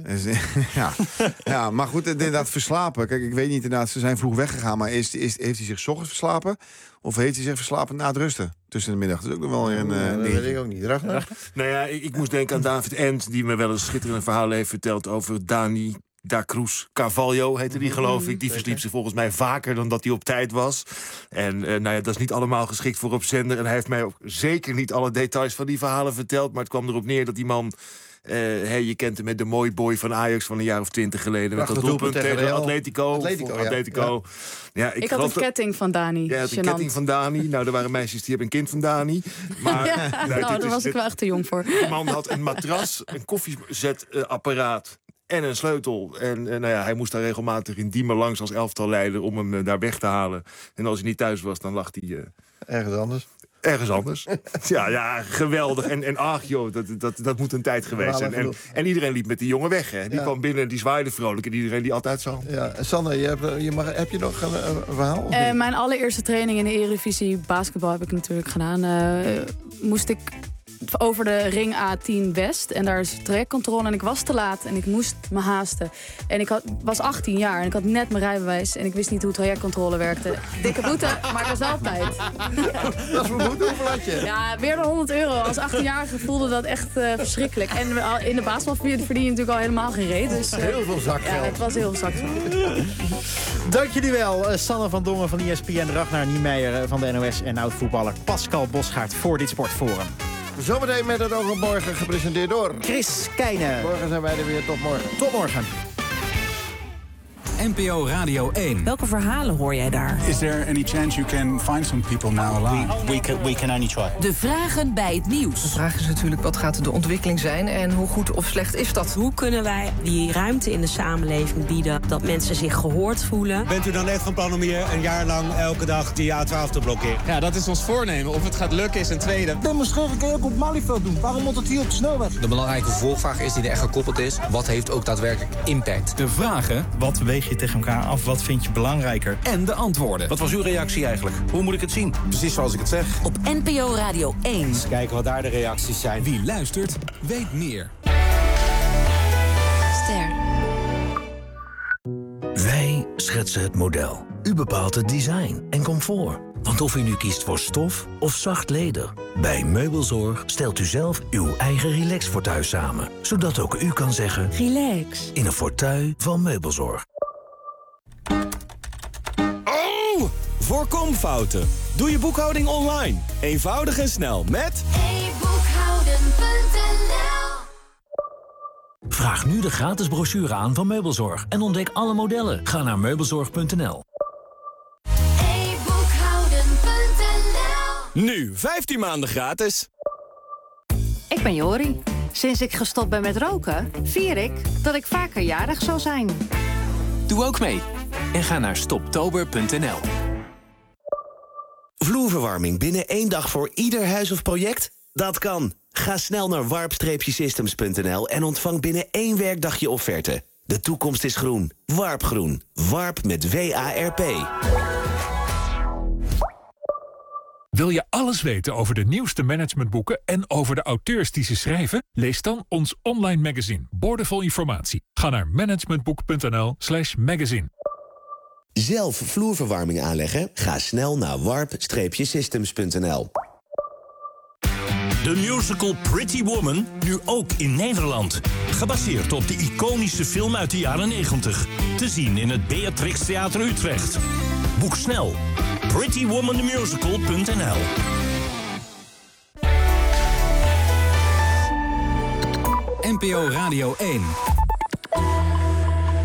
Ja, maar goed, inderdaad verslapen. Kijk, ik weet niet inderdaad, ze zijn vroeg weggegaan. Maar heeft hij zich 's ochtends verslapen? Of heeft hij zich verslapen na het rusten? Tussen de middag. Dat is ook nog wel een dat weet ik ook niet. Nou ja, ik moest denken aan David Ent, die me wel een schitterend verhaal heeft verteld over Dani da Cruz Carvalho, heette die, geloof ik. Die versliep zich volgens mij vaker dan dat hij op tijd was. En dat is niet allemaal geschikt voor op zender. En hij heeft mij ook zeker niet alle details van die verhalen verteld. Maar het kwam erop neer dat die man... je kent hem met de mooie boy van Ajax van een jaar of 20 geleden. Met dat doelpunt tegen Atletico. Ja, ik had een ketting van Dani. Ja, een ketting van Dani. Nou, er waren meisjes die hebben een kind van Dani. Maar daar was ik wel echt te jong voor. De man had een matras, een koffiezetapparaat en een sleutel. En hij moest daar regelmatig in Diemen langs als elftalleider om hem daar weg te halen. En als hij niet thuis was, dan lag hij... Ergens anders. Ja, geweldig. En ach joh, dat moet een tijd geweest zijn. En iedereen liep met die jongen weg. Hè. Die kwam binnen en die zwaaide vrolijk. En iedereen die altijd zo. Ja, Sanne, heb je nog een verhaal? Mijn allereerste training in de Eredivisie basketbal heb ik natuurlijk gedaan. Moest ik over de ring A10 West. En daar is trajectcontrole. En ik was te laat en ik moest me haasten. En ik was 18 jaar en ik had net mijn rijbewijs. En ik wist niet hoe trajectcontrole werkte. Dikke boete, maar ik was wel op tijd. Dat is voor boete, hoeveel had je? Ja, meer dan €100. Als 18-jarige voelde dat echt verschrikkelijk. En in de basketbal verdien je natuurlijk al helemaal geen reet. Dus, heel veel zakgeld. Ja, het was heel veel zakgeld. Dank jullie wel. Sanne van Dongen van ESPN, Ragnar Niemeyer van de NOS en oud-voetballer Pascal Bosgaard voor dit Sportforum. Zometeen met het Oog op Morgen, gepresenteerd door Chris Keijnen. Morgen zijn wij er weer. Tot morgen. Tot morgen. NPO Radio 1. Welke verhalen hoor jij daar? Is there any chance you can find some people now alive? We can only try. De vragen bij het nieuws. De vraag is natuurlijk, wat gaat de ontwikkeling zijn en hoe goed of slecht is dat? Hoe kunnen wij die ruimte in de samenleving bieden dat mensen zich gehoord voelen? Bent u dan echt van plan om hier een jaar lang elke dag die A12 te blokkeren? Ja, dat is ons voornemen. Of het gaat lukken is een tweede. Demonstreren kun je ook op Malieveld doen. Waarom moet het hier op de snelweg? De belangrijke vervolgvraag is die er echt gekoppeld is. Wat heeft ook daadwerkelijk impact? De vragen. Wat weeg je tegen elkaar af? Wat vind je belangrijker? En de antwoorden. Wat was uw reactie eigenlijk? Hoe moet ik het zien? Precies zoals ik het zeg. Op NPO Radio 1. Eens kijken wat daar de reacties zijn. Wie luistert, weet meer. Ster. Wij schetsen het model. U bepaalt het design en comfort. Want of u nu kiest voor stof of zacht leder, bij Meubelzorg stelt u zelf uw eigen relaxfortuin samen. Zodat ook u kan zeggen: relax in een fortuin van Meubelzorg. Oh! Voorkom fouten. Doe je boekhouding online. Eenvoudig en snel met e-boekhouden.nl. Vraag nu de gratis brochure aan van Meubelzorg en ontdek alle modellen. Ga naar meubelzorg.nl. Nu 15 maanden gratis. Ik ben Jori. Sinds ik gestopt ben met roken, vier ik dat ik vaker jarig zal zijn. Doe ook mee en ga naar stoptober.nl. Vloerverwarming binnen 1 dag voor ieder huis of project? Dat kan. Ga snel naar warp-systems.nl en ontvang binnen 1 werkdag je offerte. De toekomst is groen. Warpgroen. Warp met WARP. Wil je alles weten over de nieuwste managementboeken en over de auteurs die ze schrijven? Lees dan ons online magazine, Boordevol Informatie. Ga naar managementboek.nl/magazine. Zelf vloerverwarming aanleggen? Ga snel naar warp-systems.nl. De musical Pretty Woman, nu ook in Nederland. Gebaseerd op de iconische film uit de jaren 90. Te zien in het Beatrix Theater Utrecht. Boek snel. prettywomanthemusical.nl. NPO Radio 1.